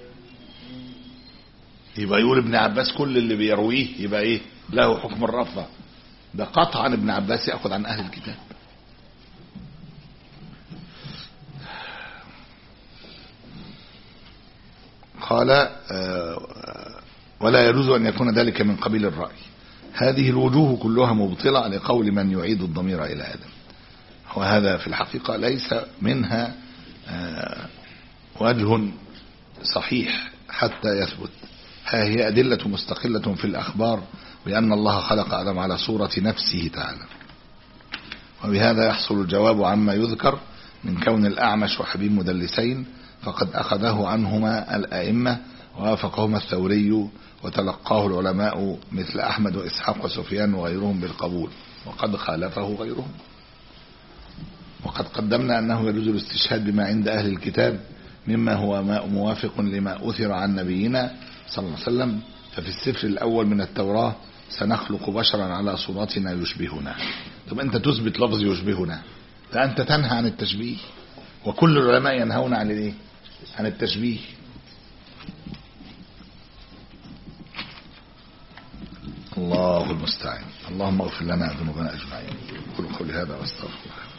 يبقى يقول ابن عباس كل اللي بيرويه يبقى إيه له حكم الرفع. ده قطعا ابن عباس يأخذ عن أهل الكتاب. قال ولا يجوز أن يكون ذلك من قبيل الرأي. هذه الوجوه كلها مبطلة لقول من يعيد الضمير إلى آدم، وهذا في الحقيقة ليس منها وجه صحيح حتى يثبت. ها هي أدلة مستقلة في الأخبار بأن الله خلق آدم على صورة نفسه تعالى. وبهذا يحصل الجواب عما يذكر من كون الأعمش وحبيب مدلسين، فقد أخذه عنهما الأئمة ووافقهما الثوري وتلقاه العلماء مثل أحمد وإسحاق وسفيان وغيرهم بالقبول، وقد خالفه غيرهم. وقد قدمنا أنه يجوز الاستشهاد بما عند أهل الكتاب مما هو موافق لما أثر عن نبينا صلى الله عليه وسلم. ففي السفر الأول من التوراة سنخلق بشرا على صورتنا يشبهنا. طب أنت تثبت لفظ يشبهنا، فأنت تنهى عن التشبيه، وكل العلماء ينهون عن الايه؟ عن التشبيه. الله المستعان. اللهم اغفر لنا ذنوبنا أجمعين. قل قولي هذا واستغفر الله.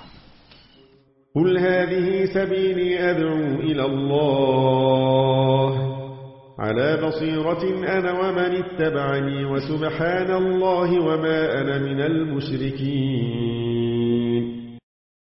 قل هذه سبيلي أدعو إلى الله على بصيرة أنا ومن اتبعني، وسبحان الله وما أنا من المشركين.